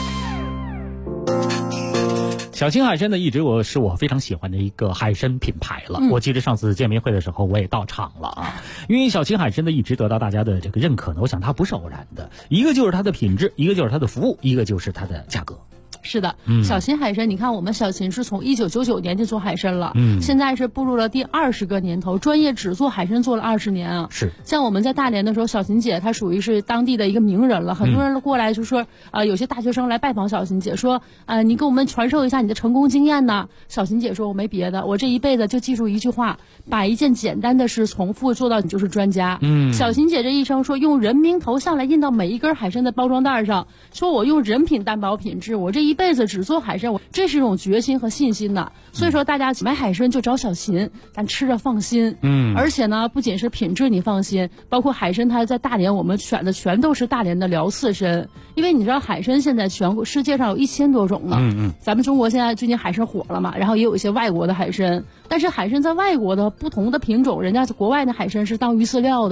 小秦海参呢，一直是我非常喜欢的一个海参品牌了。我记得上次见面会的时候，我也到场了啊。因为小秦海参呢，一直得到大家的这个认可呢，我想它不是偶然的，一个就是它的品质，一个就是它的服务，一个就是它的价格。 是的，小秦海参，你看我们小秦是从1999年就做海参了，现在是步入了第20个年头，专业只做海参做了20年啊。 是， 像我们在大连的时候，小秦姐她属于是当地的一个名人了，很多人过来就说，有些大学生来拜访小秦姐，说，你给我们传授一下你的成功经验呢。小秦姐说，我没别的，我这一辈子就记住一句话，把一件简单的事重复做到你就是专家。小秦姐这一生说，用人名头像来印到每一根海参的包装袋上，说我用人品担保品质，我这一辈子只做海参，这是一种决心和信心呐。所以说大家买海参就找小秦，咱吃着放心。而且呢，不仅是品质你放心，包括海参它在大连我们选的全都是大连的辽刺参，因为你知道海参现在全国世界上有1000多种呢。咱们中国现在最近海参火了嘛，然后也有一些外国的海参，但是海参在外国的不同的品种，人家国外的海参是当鱼饲料的。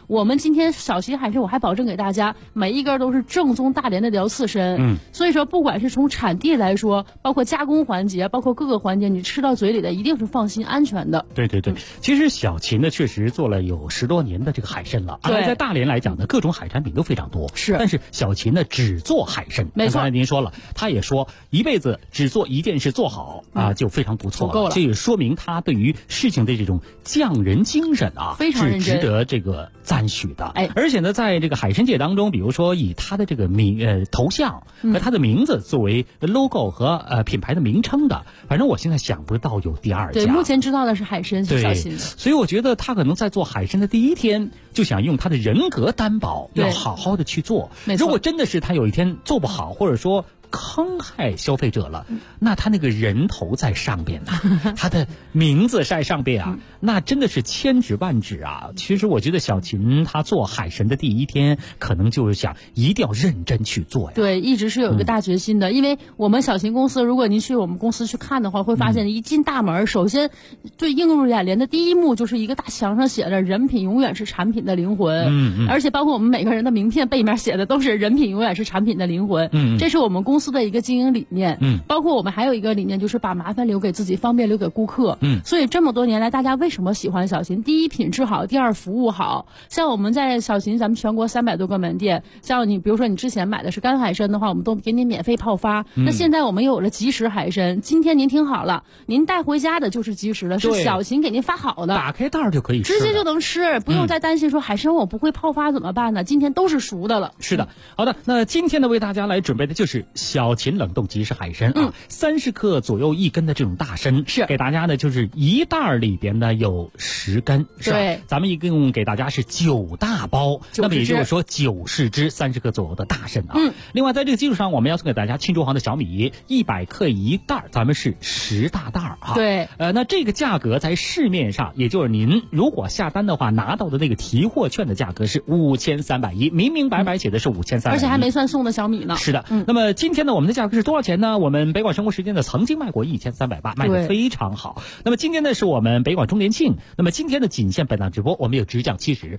我们今天小旗海参，我还保证给大家每一根都是正宗大连的辽刺参。所以说不管是从产地来说，包括加工环节，包括各个环节，你吃到嘴里的一定是放心安全的。 对，其实小秦呢确实做了有10多年的这个海参了，而在大连来讲呢，各种海产品都非常多。是，但是小秦呢只做海参。没错，刚才您说了，他也说一辈子只做一件事做好就非常不错了。这也说明他对于事情的这种匠人精神非常认真，是值得这个赞许的。而且呢，在这个海参界当中，比如说以他的这个头像和他的名字作为 logo 和品牌的名称的，反正我现在想不到有第二家。 对，目前知道的是海参，是小秦的。 所以我觉得他可能在做海参的第一天就想用他的人格担保，要好好的去做。如果真的是他有一天做不好，或者说坑害消费者了，那他那个人头在上边啊，他的名字在上边啊，那真的是千指万指啊。其实我觉得小秦他做海参的第一天，可能就是想一定要认真去做呀。 对，一直是有一个大决心的。因为我们小秦公司，如果您去我们公司去看的话，会发现一进大门，首先最映入眼帘的第一幕就是一个大墙上写着"人品永远是产品的灵魂"，而且包括我们每个人的名片背面写的都是"人品永远是产品的灵魂"。这是我们公司的一个经营理念。包括我们还有一个理念，就是把麻烦留给自己，方便留给顾客。所以这么多年来，大家为什么喜欢小秦？第一，品质好；第二，服务好。像我们在小秦，咱们全国300多个门店，像你比如说你之前买的是干海参的话，我们都给你免费泡发。那现在我们有了即食海参，今天您听好了，您带回家的就是即食的，是小秦给您发好的， 打开袋就可以吃， 直接就能吃，不用再担心说海参我不会泡发怎么办呢？今天都是熟的了。 是的，好的，那今天呢为大家来准备的就是小秦冷冻即食海参30克左右1根的这种大参，是给大家呢就是一袋里边呢有10根，是吧？对，咱们一共给大家是9大包，那么也就是说90只30克左右的大参啊。另外在这个基础上，我们要送给大家庆州行的小米100克1袋，咱们是10大袋啊。 对， 那这个价格在市面上，也就是您如果下单的话拿到的那个提货券的价格是5310，明明白白写的是5310， 而且还没算送的小米呢。 是的，那么今天呢我们的价格是多少钱呢？我们北广生活时间呢曾经卖过1380，卖得非常好。那么今天呢是我们北广周年庆，那么今天的仅限本档直播，我们有直降70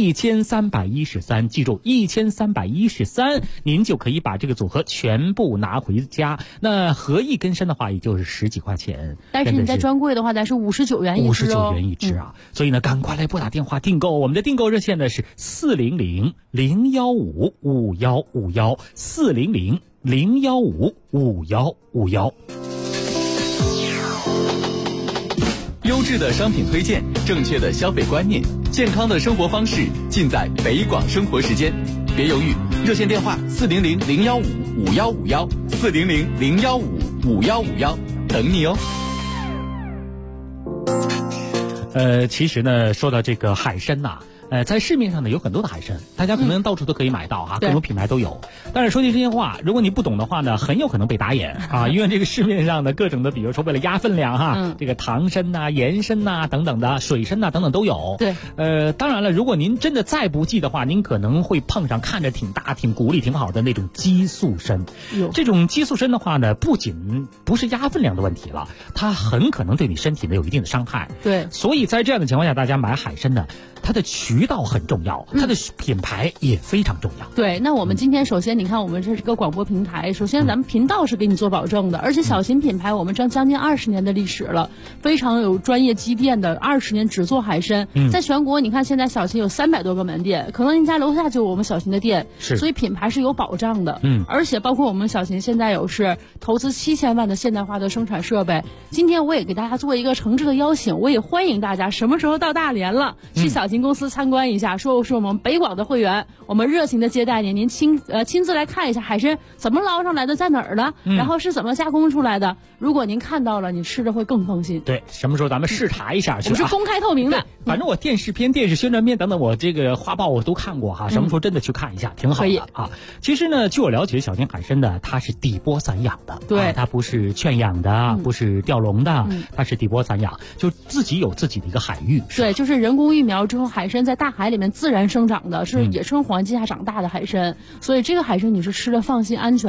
1313，记住1313，您就可以把这个组合全部拿回家。那合1根参的话，也就是10几块钱， 但是你在专柜的话，咱是59元一只 59元一只啊。所以呢，赶快来拨打电话订购，我们的订购热线呢是400-015-5151，400-015-5151。 优质的商品推荐，正确的消费观念，健康的生活方式，尽在北广生活时间。别犹豫，热线电话400-015-5151，400-015-5151，等你哦。 其实呢，说到这个海参呐，在市面上呢有很多的海参，大家可能到处都可以买到哈，各种品牌都有。但是说句真心话，如果你不懂的话呢，很有可能被打眼啊，因为这个市面上的各种的，比如说为了压分量哈，这个糖参呐、盐参呐等等的，水参呐等等都有。 对， 当然了，如果您真的再不济的话，您可能会碰上看着挺大、挺骨力挺好的那种激素参。这种激素参的话呢，不仅不是压分量的问题了，它很可能对你身体呢有一定的伤害。 对， 所以在这样的情况下，大家买海参呢，它的渠道很重要，它的品牌也非常重要。 对，那我们今天首先你看，我们这是个广播平台，首先咱们频道是给你做保证的，而且小秦品牌我们将近20年的历史了，非常有专业积淀的，20年只做海参，在全国你看现在小秦有300多个门店，可能您家楼下就有我们小秦的店，所以品牌是有保障的。而且包括我们小秦现在有是投资7000万的现代化的生产设备。今天我也给大家做一个诚挚的邀请，我也欢迎大家什么时候到大连了，去小秦公司参观一下，说是我们北广的会员，我们热情的接待您，您亲自来看一下海参怎么捞上来的，在哪儿了，然后是怎么加工出来的。如果您看到了，你吃着会更放心。 对，什么时候咱们视察一下去？ 我们是公开透明的。 反正我电视片、电视宣传片等等，我这个花报我都看过哈。什么时候真的去看一下，挺好的啊。其实呢，据我了解，小秦海参呢，它是底波散养的，对，它不是圈养的，不是钓笼的，它是底波散养，就自己有自己的一个海域。 对，就是人工育苗之后，海参在大海里面自然生长的，是野生环境下长大的海参，所以这个海参你是吃的放心安全的。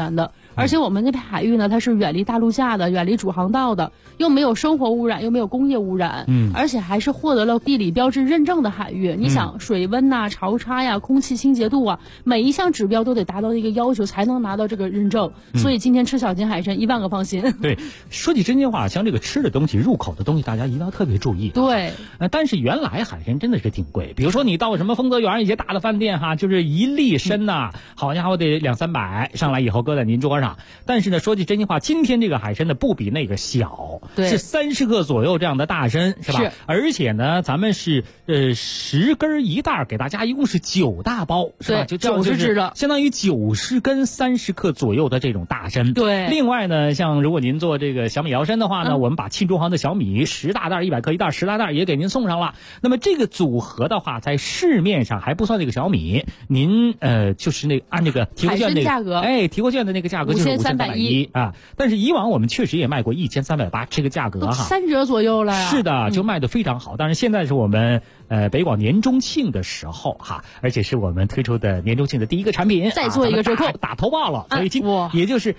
而且我们那片海域呢，它是远离大陆架的，远离主航道的，又没有生活污染，又没有工业污染，而且还是获得了地理标志认证的海域。你想水温呐、潮差呀、空气清洁度啊，每一项指标都得达到一个要求才能拿到这个认证。所以今天吃小金海参1万个放心。 对，说起真心话，像这个吃的东西、入口的东西，大家一定要特别注意。 对， 但是原来海参真的是挺贵，比如说你到什么丰泽园一些大的饭店哈，就是1粒参呐，好家伙得200-300，上来以后搁在您桌上。但是呢，说句真心话，今天这个海参呢不比那个小，是30克左右这样的大参，是吧？是。而且呢，咱们是10根1袋，给大家一共是9大包，是吧？就90只的，相当于90根30克左右的这种大参。 对。 另外呢，像如果您做这个小米摇参的话呢，我们把庆中行的小米10大袋100克1袋10大袋也给您送上了。那么这个组合的话，在市面上还不算那个小米，您就是那按这个提货券那个提货券的那个价格就是5310啊。但是以往我们确实也卖过1380，这个价格哈 3折左右了呀。 是的，就卖得非常好。但是现在是我们北广年中庆的时候哈，而且是我们推出的年中庆的第一个产品， 再做一个折扣， 打头报了，所以也就是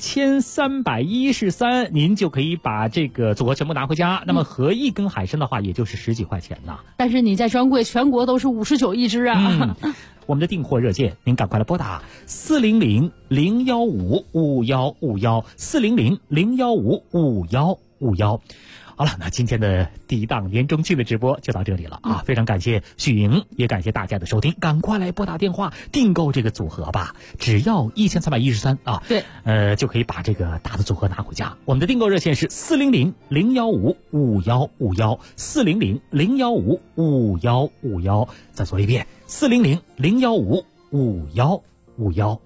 1313，您就可以把这个组合全部拿回家。那么合一根海参的话，也就是10几块钱呢。 但是你在专柜全国都是59一只啊。 我们的订货热线，您赶快来拨打400-015-5151，400-015-5151。好了，那今天的第一档年中庆的直播就到这里了啊！非常感谢许莹，也感谢大家的收听，赶快来拨打电话订购这个组合吧，只要1313啊！ 对， 就可以把这个大的组合拿回家。我们的订购热线是400-015-5151，400-015-5151。再说一遍，400-015-5151。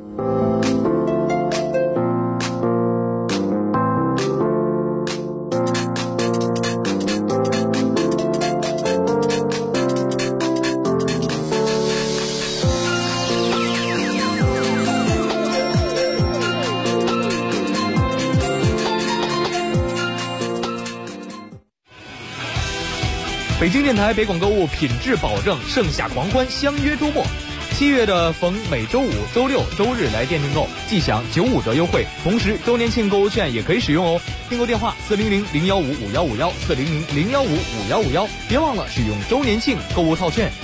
北京电台北广购物品质保证，盛夏狂欢，相约周末。7月的逢每周五、周六、周日来店订购，即享95折优惠，同时周年庆购物券也可以使用哦。订购电话400-015-5151，400-015-5151，别忘了使用周年庆购物套券。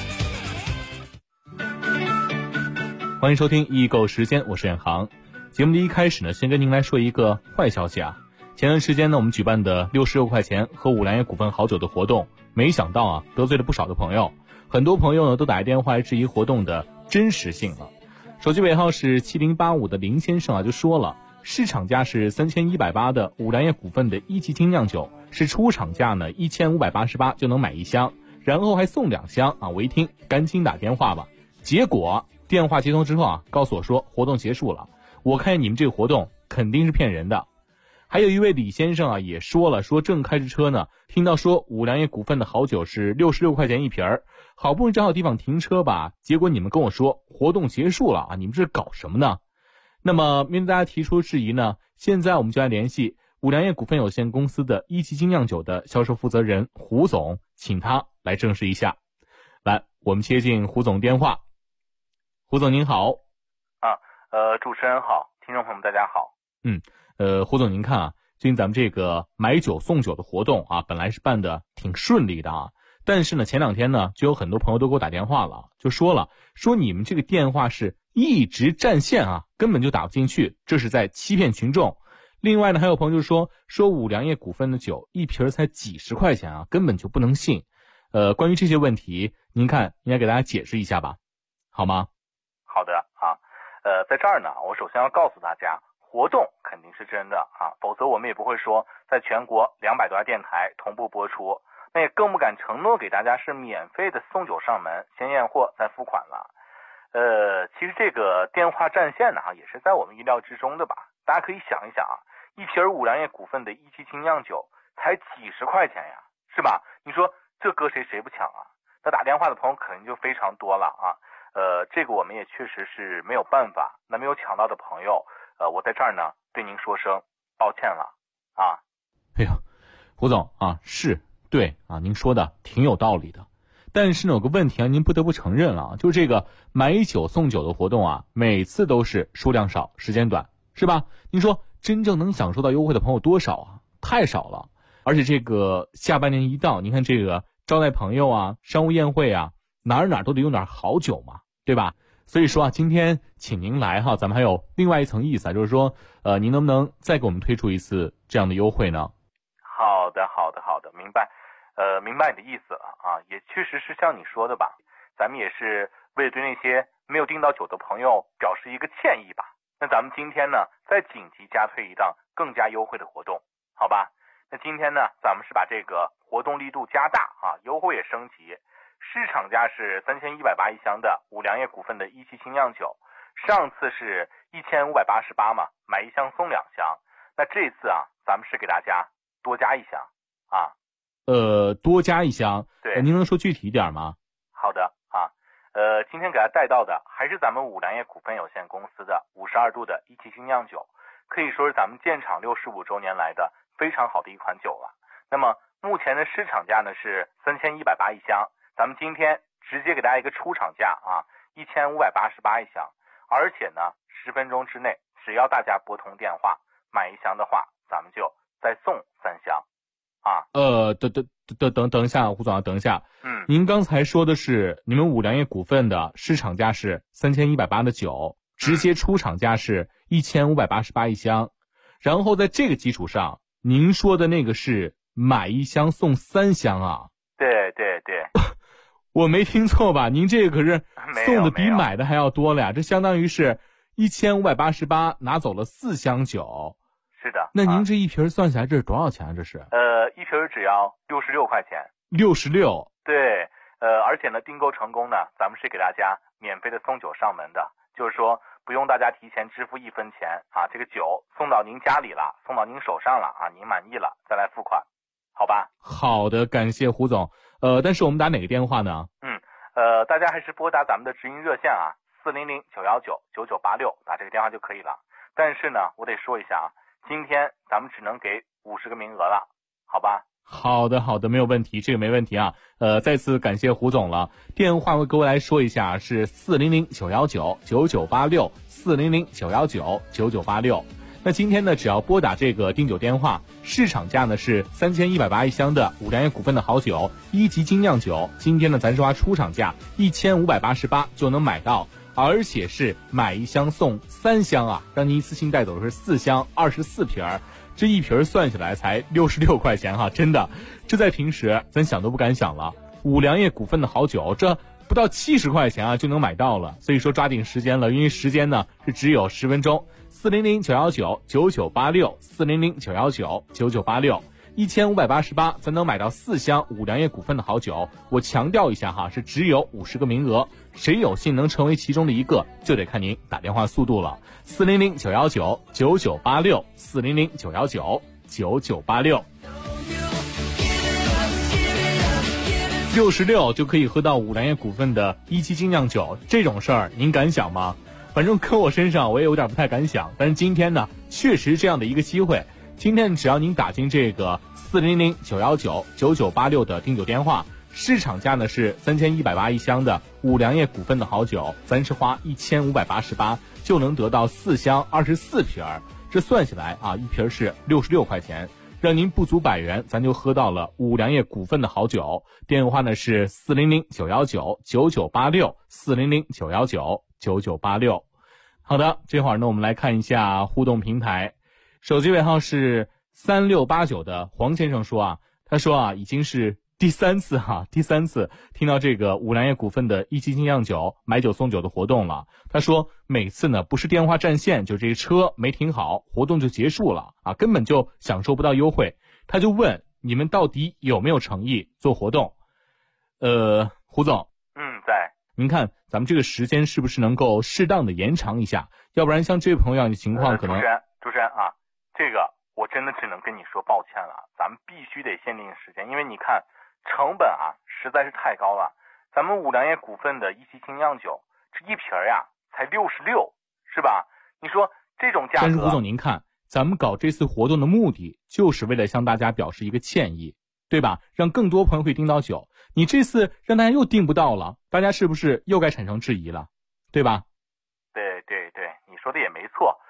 欢迎收听易购时间，我是远航。节目的一开始呢，先跟您来说一个坏消息啊。前段时间呢，我们举办的66块钱喝五粮液股份好酒的活动，没想到啊，得罪了不少的朋友。很多朋友呢都打电话质疑活动的真实性了。手机尾号是7085的林先生啊就说了，市场价是3180的五粮液股份的一级精酿酒，是出厂价呢1588就能买1箱，然后还送2箱啊！我一听赶紧打电话吧。结果电话接通之后啊，告诉我说活动结束了。我看见你们这个活动肯定是骗人的。还有一位李先生啊也说了，说正开着车呢，听到说五粮液股份的好酒是66块钱一瓶儿，好不容易找好地方停车吧，结果你们跟我说活动结束了啊，你们这搞什么呢？那么面对大家提出质疑呢，现在我们就来联系五粮液股份有限公司的一级精酿酒的销售负责人胡总，请他来证实一下。来，我们接进胡总电话。胡总您好。 主持人好，听众朋友们大家好。 胡总您看啊，最近咱们这个买酒送酒的活动啊，本来是办的挺顺利的啊，但是呢前2天呢就有很多朋友都给我打电话了，就说你们这个电话是一直占线啊，根本就打不进去，这是在欺骗群众。另外呢还有朋友就说五粮液股份的酒一瓶才几十块钱啊，根本就不能信。关于这些问题，您看应该给大家解释一下吧，好吗？ 好的啊，在这儿呢，我首先要告诉大家，活动肯定是真的啊，否则我们也不会说在全国200多家电台同步播出，那也更不敢承诺给大家是免费的送酒上门，先验货再付款了。其实这个电话占线呢，也是在我们意料之中的吧。大家可以想一想啊，一瓶五粮液股份的一级精酿酒才几十块钱呀，是吧？你说这搁谁不抢啊？那打电话的朋友肯定就非常多了啊。这个我们也确实是没有办法。那没有抢到的朋友，我在这儿呢对您说声抱歉了啊。 哎呦，胡总啊，是对啊，您说的挺有道理的。但是呢有个问题啊，您不得不承认了，就是这个买酒送酒的活动啊，每次都是数量少时间短， 是吧？您说真正能享受到优惠的朋友多少啊？太少了。而且这个下半年一到，您看这个招待朋友啊、商务宴会啊，哪儿都得用点好酒嘛，对吧？所以说啊，今天请您来哈，咱们还有另外一层意思啊，就是说，您能不能再给我们推出一次这样的优惠呢？ 好的，明白，明白你的意思了啊，也确实是像你说的吧，咱们也是为了对那些没有订到酒的朋友表示一个歉意吧。那咱们今天呢，再紧急加推一档更加优惠的活动，好吧？那今天呢，咱们是把这个活动力度加大啊，优惠也升级。市场价是3180一箱的五粮液股份的17精酿酒，上次是1588嘛，买一箱送2箱。那这次啊，咱们是给大家多加一箱啊。 多加一箱。 对， 您能说具体一点吗？ 好的啊，今天给大家带到的还是咱们五粮液股份有限公司的52度的17精酿酒，可以说是咱们建厂65周年来的非常好的一款酒了。那么目前的市场价呢是3180一箱。咱们今天直接给大家一个出厂价啊，1588一箱，而且呢，10分钟之内，只要大家拨通电话买1箱的话，咱们就再送3箱，啊。 等一下，胡总啊，等一下。您刚才说的是你们五粮液股份的市场价是3180的酒，直接出厂价是1588一箱，然后在这个基础上，您说的那个是买1箱送3箱啊？ 对。 我没听错吧？您这个可是送的比买的还要多了呀！这相当于是1588拿走了4箱酒。 是的。 那您这一瓶算下来这是多少钱啊？这是？ 一瓶只要66块钱。 66。 对。而且呢，订购成功呢，咱们是给大家免费的送酒上门的，就是说不用大家提前支付1分钱啊，这个酒送到您家里了，送到您手上了啊，您满意了再来付款，好吧？ 好的，感谢胡总。但是我们打哪个电话呢？ 大家还是拨打咱们的直营热线啊，400-919-9986，打这个电话就可以了。但是呢，我得说一下啊，今天咱们只能给50个名额了，好吧？ 好的，没有问题，这个没问题啊。再次感谢胡总了。电话给我来说一下，是400-919-9986 400-919-9986。那今天呢，只要拨打这个订酒电话，市场价呢是3180一箱的五粮液股份的好酒1级精酿酒，今天呢咱是花出厂价1588就能买到，而且是买1箱送3箱啊，让您一次性带走的是4箱24瓶，这一瓶算下来才66块钱哈，真的，这在平时咱想都不敢想了。五粮液股份的好酒，这不到70块钱啊就能买到了，所以说抓紧时间了，因为时间呢是只有10分钟。400-919-9986 400-919-9986 1588咱能买到4箱五粮液股份的好酒。我强调一下哈，是只有50个名额，谁有幸能成为其中的一个，就得看您打电话速度了。400-919-9986 400-919-9986 66就可以喝到五粮液股份的1级精酿酒，这种事儿您敢想吗？反正搁我身上我也有点不太敢想，但是今天呢确实这样的一个机会，今天只要您打进这个400-919-9986的订酒电话，市场价呢是3180一箱的五粮液股份的好酒，咱是花1588就能得到4箱24瓶，这算下来啊，一瓶是66块钱，让您不足100元咱就喝到了五粮液股份的好酒。电话呢是400-919-9986 400-919-9986。好的，这会儿呢我们来看一下互动平台，手机尾号是3689的黄先生说啊，他说啊已经是第三次听到这个五粮液股份的1级精酿酒买酒送酒的活动了。他说每次呢不是电话占线，就这个车没停好，活动就结束了啊，根本就享受不到优惠。他就问你们到底有没有诚意做活动？胡总， 在。 您看咱们这个时间是不是能够适当的延长一下？要不然像这位朋友的情况可能。 主持人啊，这个我真的只能跟你说抱歉了，咱们必须得限定时间，因为你看成本啊实在是太高了。咱们五粮液股份的1级精酿酒，这一瓶呀才66，是吧？你说这种价格。 但是胡总您看，咱们搞这次活动的目的就是为了向大家表示一个歉意，对吧？让更多朋友可以订到酒。你这次让大家又订不到了，大家是不是又该产生质疑了，对吧？ 对，你说的也没错。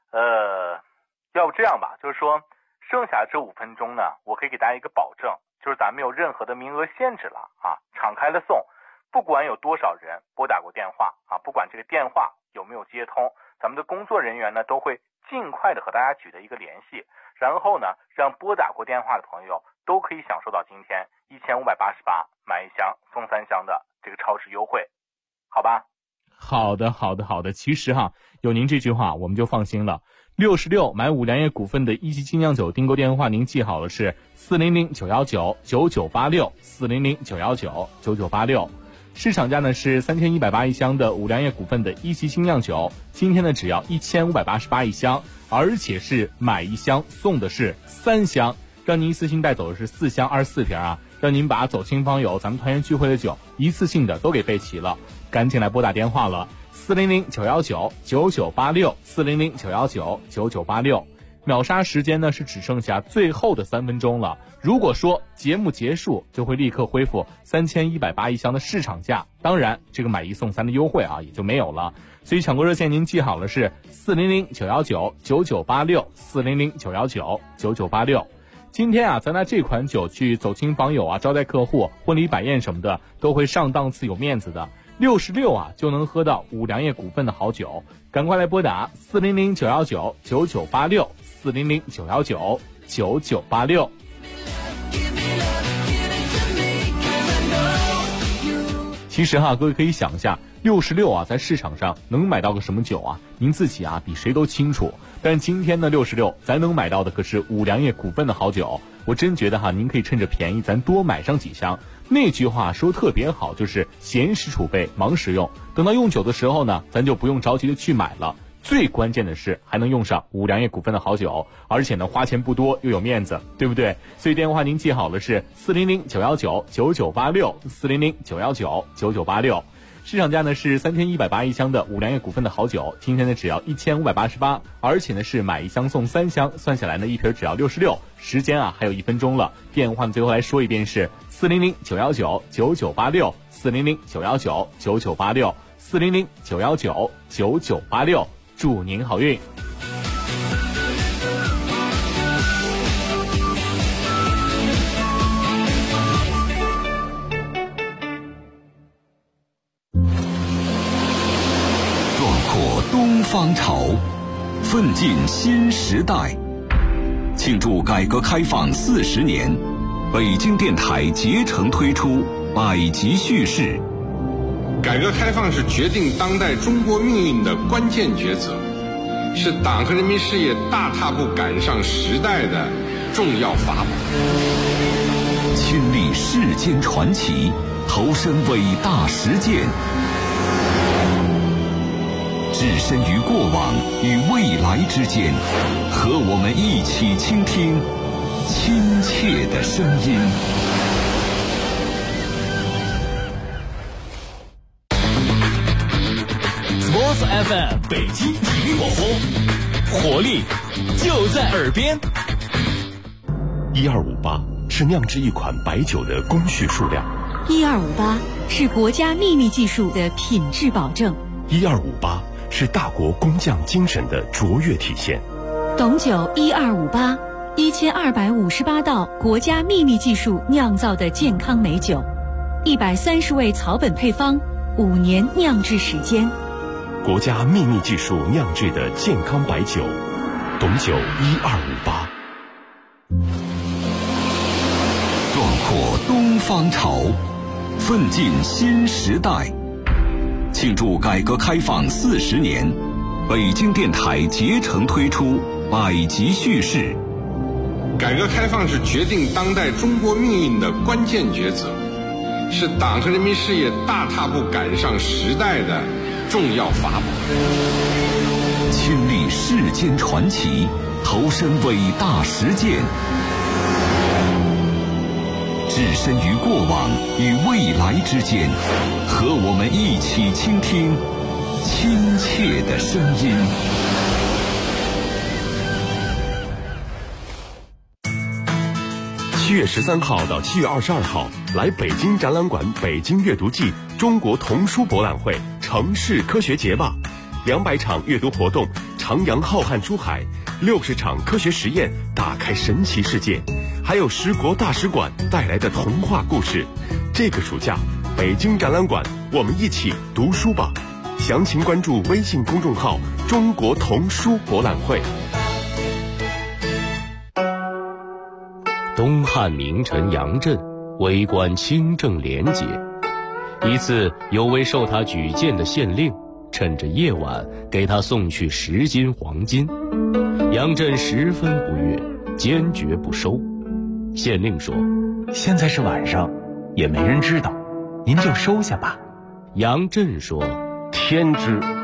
要不这样吧，就是说剩下这5分钟呢，我可以给大家一个保证，就是咱没有任何的名额限制了啊，敞开了送，不管有多少人拨打过电话啊，不管这个电话有没有接通，咱们的工作人员呢都会尽快的和大家取得一个联系，然后呢让拨打过电话的朋友都可以享受到今天1588买1箱送3箱的这个超值优惠，好吧？ 好的。其实有您这句话我们就放心了。66买5粮液股份的一级精酿酒订购电话您记好了，是400-919-9986 400-919-9986。市场价呢是3180一箱的5粮液股份的一级精酿酒，今天呢只要1588一箱，而且是买1箱送的是3箱，让您一次性带走的是4箱24瓶啊，让您把走亲访友咱们团圆聚会的酒一次性的都给备齐了，赶紧来拨打电话了，400-919-9986 400-919-9986。秒杀时间呢是只剩下最后的3分钟了，如果说节目结束就会立刻恢复3180一箱的市场价，当然这个买1送3的优惠也就没有了，所以抢购热线您记好了，是400-919-9986 400-919-9986。今天咱拿这款酒去走亲访友招待客户、婚礼摆宴什么的都会上档次有面子的，66就能喝到5粮液股份的好酒，赶快来拨打400-919-9986 400-919-9986。其实各位可以想一下，66在市场上能买到个什么酒您自己比谁都清楚。但今天呢66咱能买到的可是5粮液股份的好酒，我真觉得您可以趁着便宜咱多买上几箱。那句话说特别好，就是闲时储备忙时用，等到用酒的时候呢咱就不用着急的去买了，最关键的是还能用上5粮液股份的好酒，而且呢花钱不多又有面子，对不对？所以电话您记好了，是400-919-9986 400-919-9986。市场价呢是3180一箱的5粮液股份的好酒，今天呢只要1588，而且呢是买1箱送3箱，算下来呢一瓶只要66，时间还有1分钟了。电话最后来说一遍是400-919-9986 400-919-9986 400-919-9986，祝您好运。 东方潮，奋进新时代。庆祝改革开放40年，北京电台竭诚推出百集叙事。 改革开放是决定当代中国命运的关键抉择，是党和人民事业大踏步赶上时代的重要法宝。 亲历世间传奇，投身伟大实践，置身于过往与未来之间，和我们一起倾听亲切的声音。 Sports FM 北京体育广播，活力就在耳边。 1258是酿制一款白酒的工序数量 ，1258是国家秘密技术的品质保证 ，1258是大国工匠精神的卓越体现。 董酒1258 1258道国家秘密技术酿造的健康美酒，130味草本配方，5年酿制时间。 国家秘密技术酿制的健康白酒，董酒1258。 壮阔东方潮，奋进新时代。庆祝改革开放40年，北京电台竭诚推出百集叙事。 改革开放是决定当代中国命运的关键抉择，是党和人民事业大踏步赶上时代的重要法宝。 亲历世间传奇，投身伟大实践，置身于过往与未来之间，和我们一起倾听亲切的声音。 7月13号到7月22号，来北京展览馆北京阅读季中国童书博览会城市科学节吧，200场阅读活动， 徜徉浩瀚珠海，60场科学实验打开神奇世界，还有10国大使馆带来的童话故事。这个暑假，北京展览馆，我们一起读书吧！详情关注微信公众号“中国童书博览会”。 东汉名臣杨震为官清正廉洁，一次有位受他举荐的县令趁着夜晚给他送去10斤黄金，杨震十分不悦，坚决不收。县令说：“ 现在是晚上，也没人知道，您就收下吧。” 杨震说：“ 天知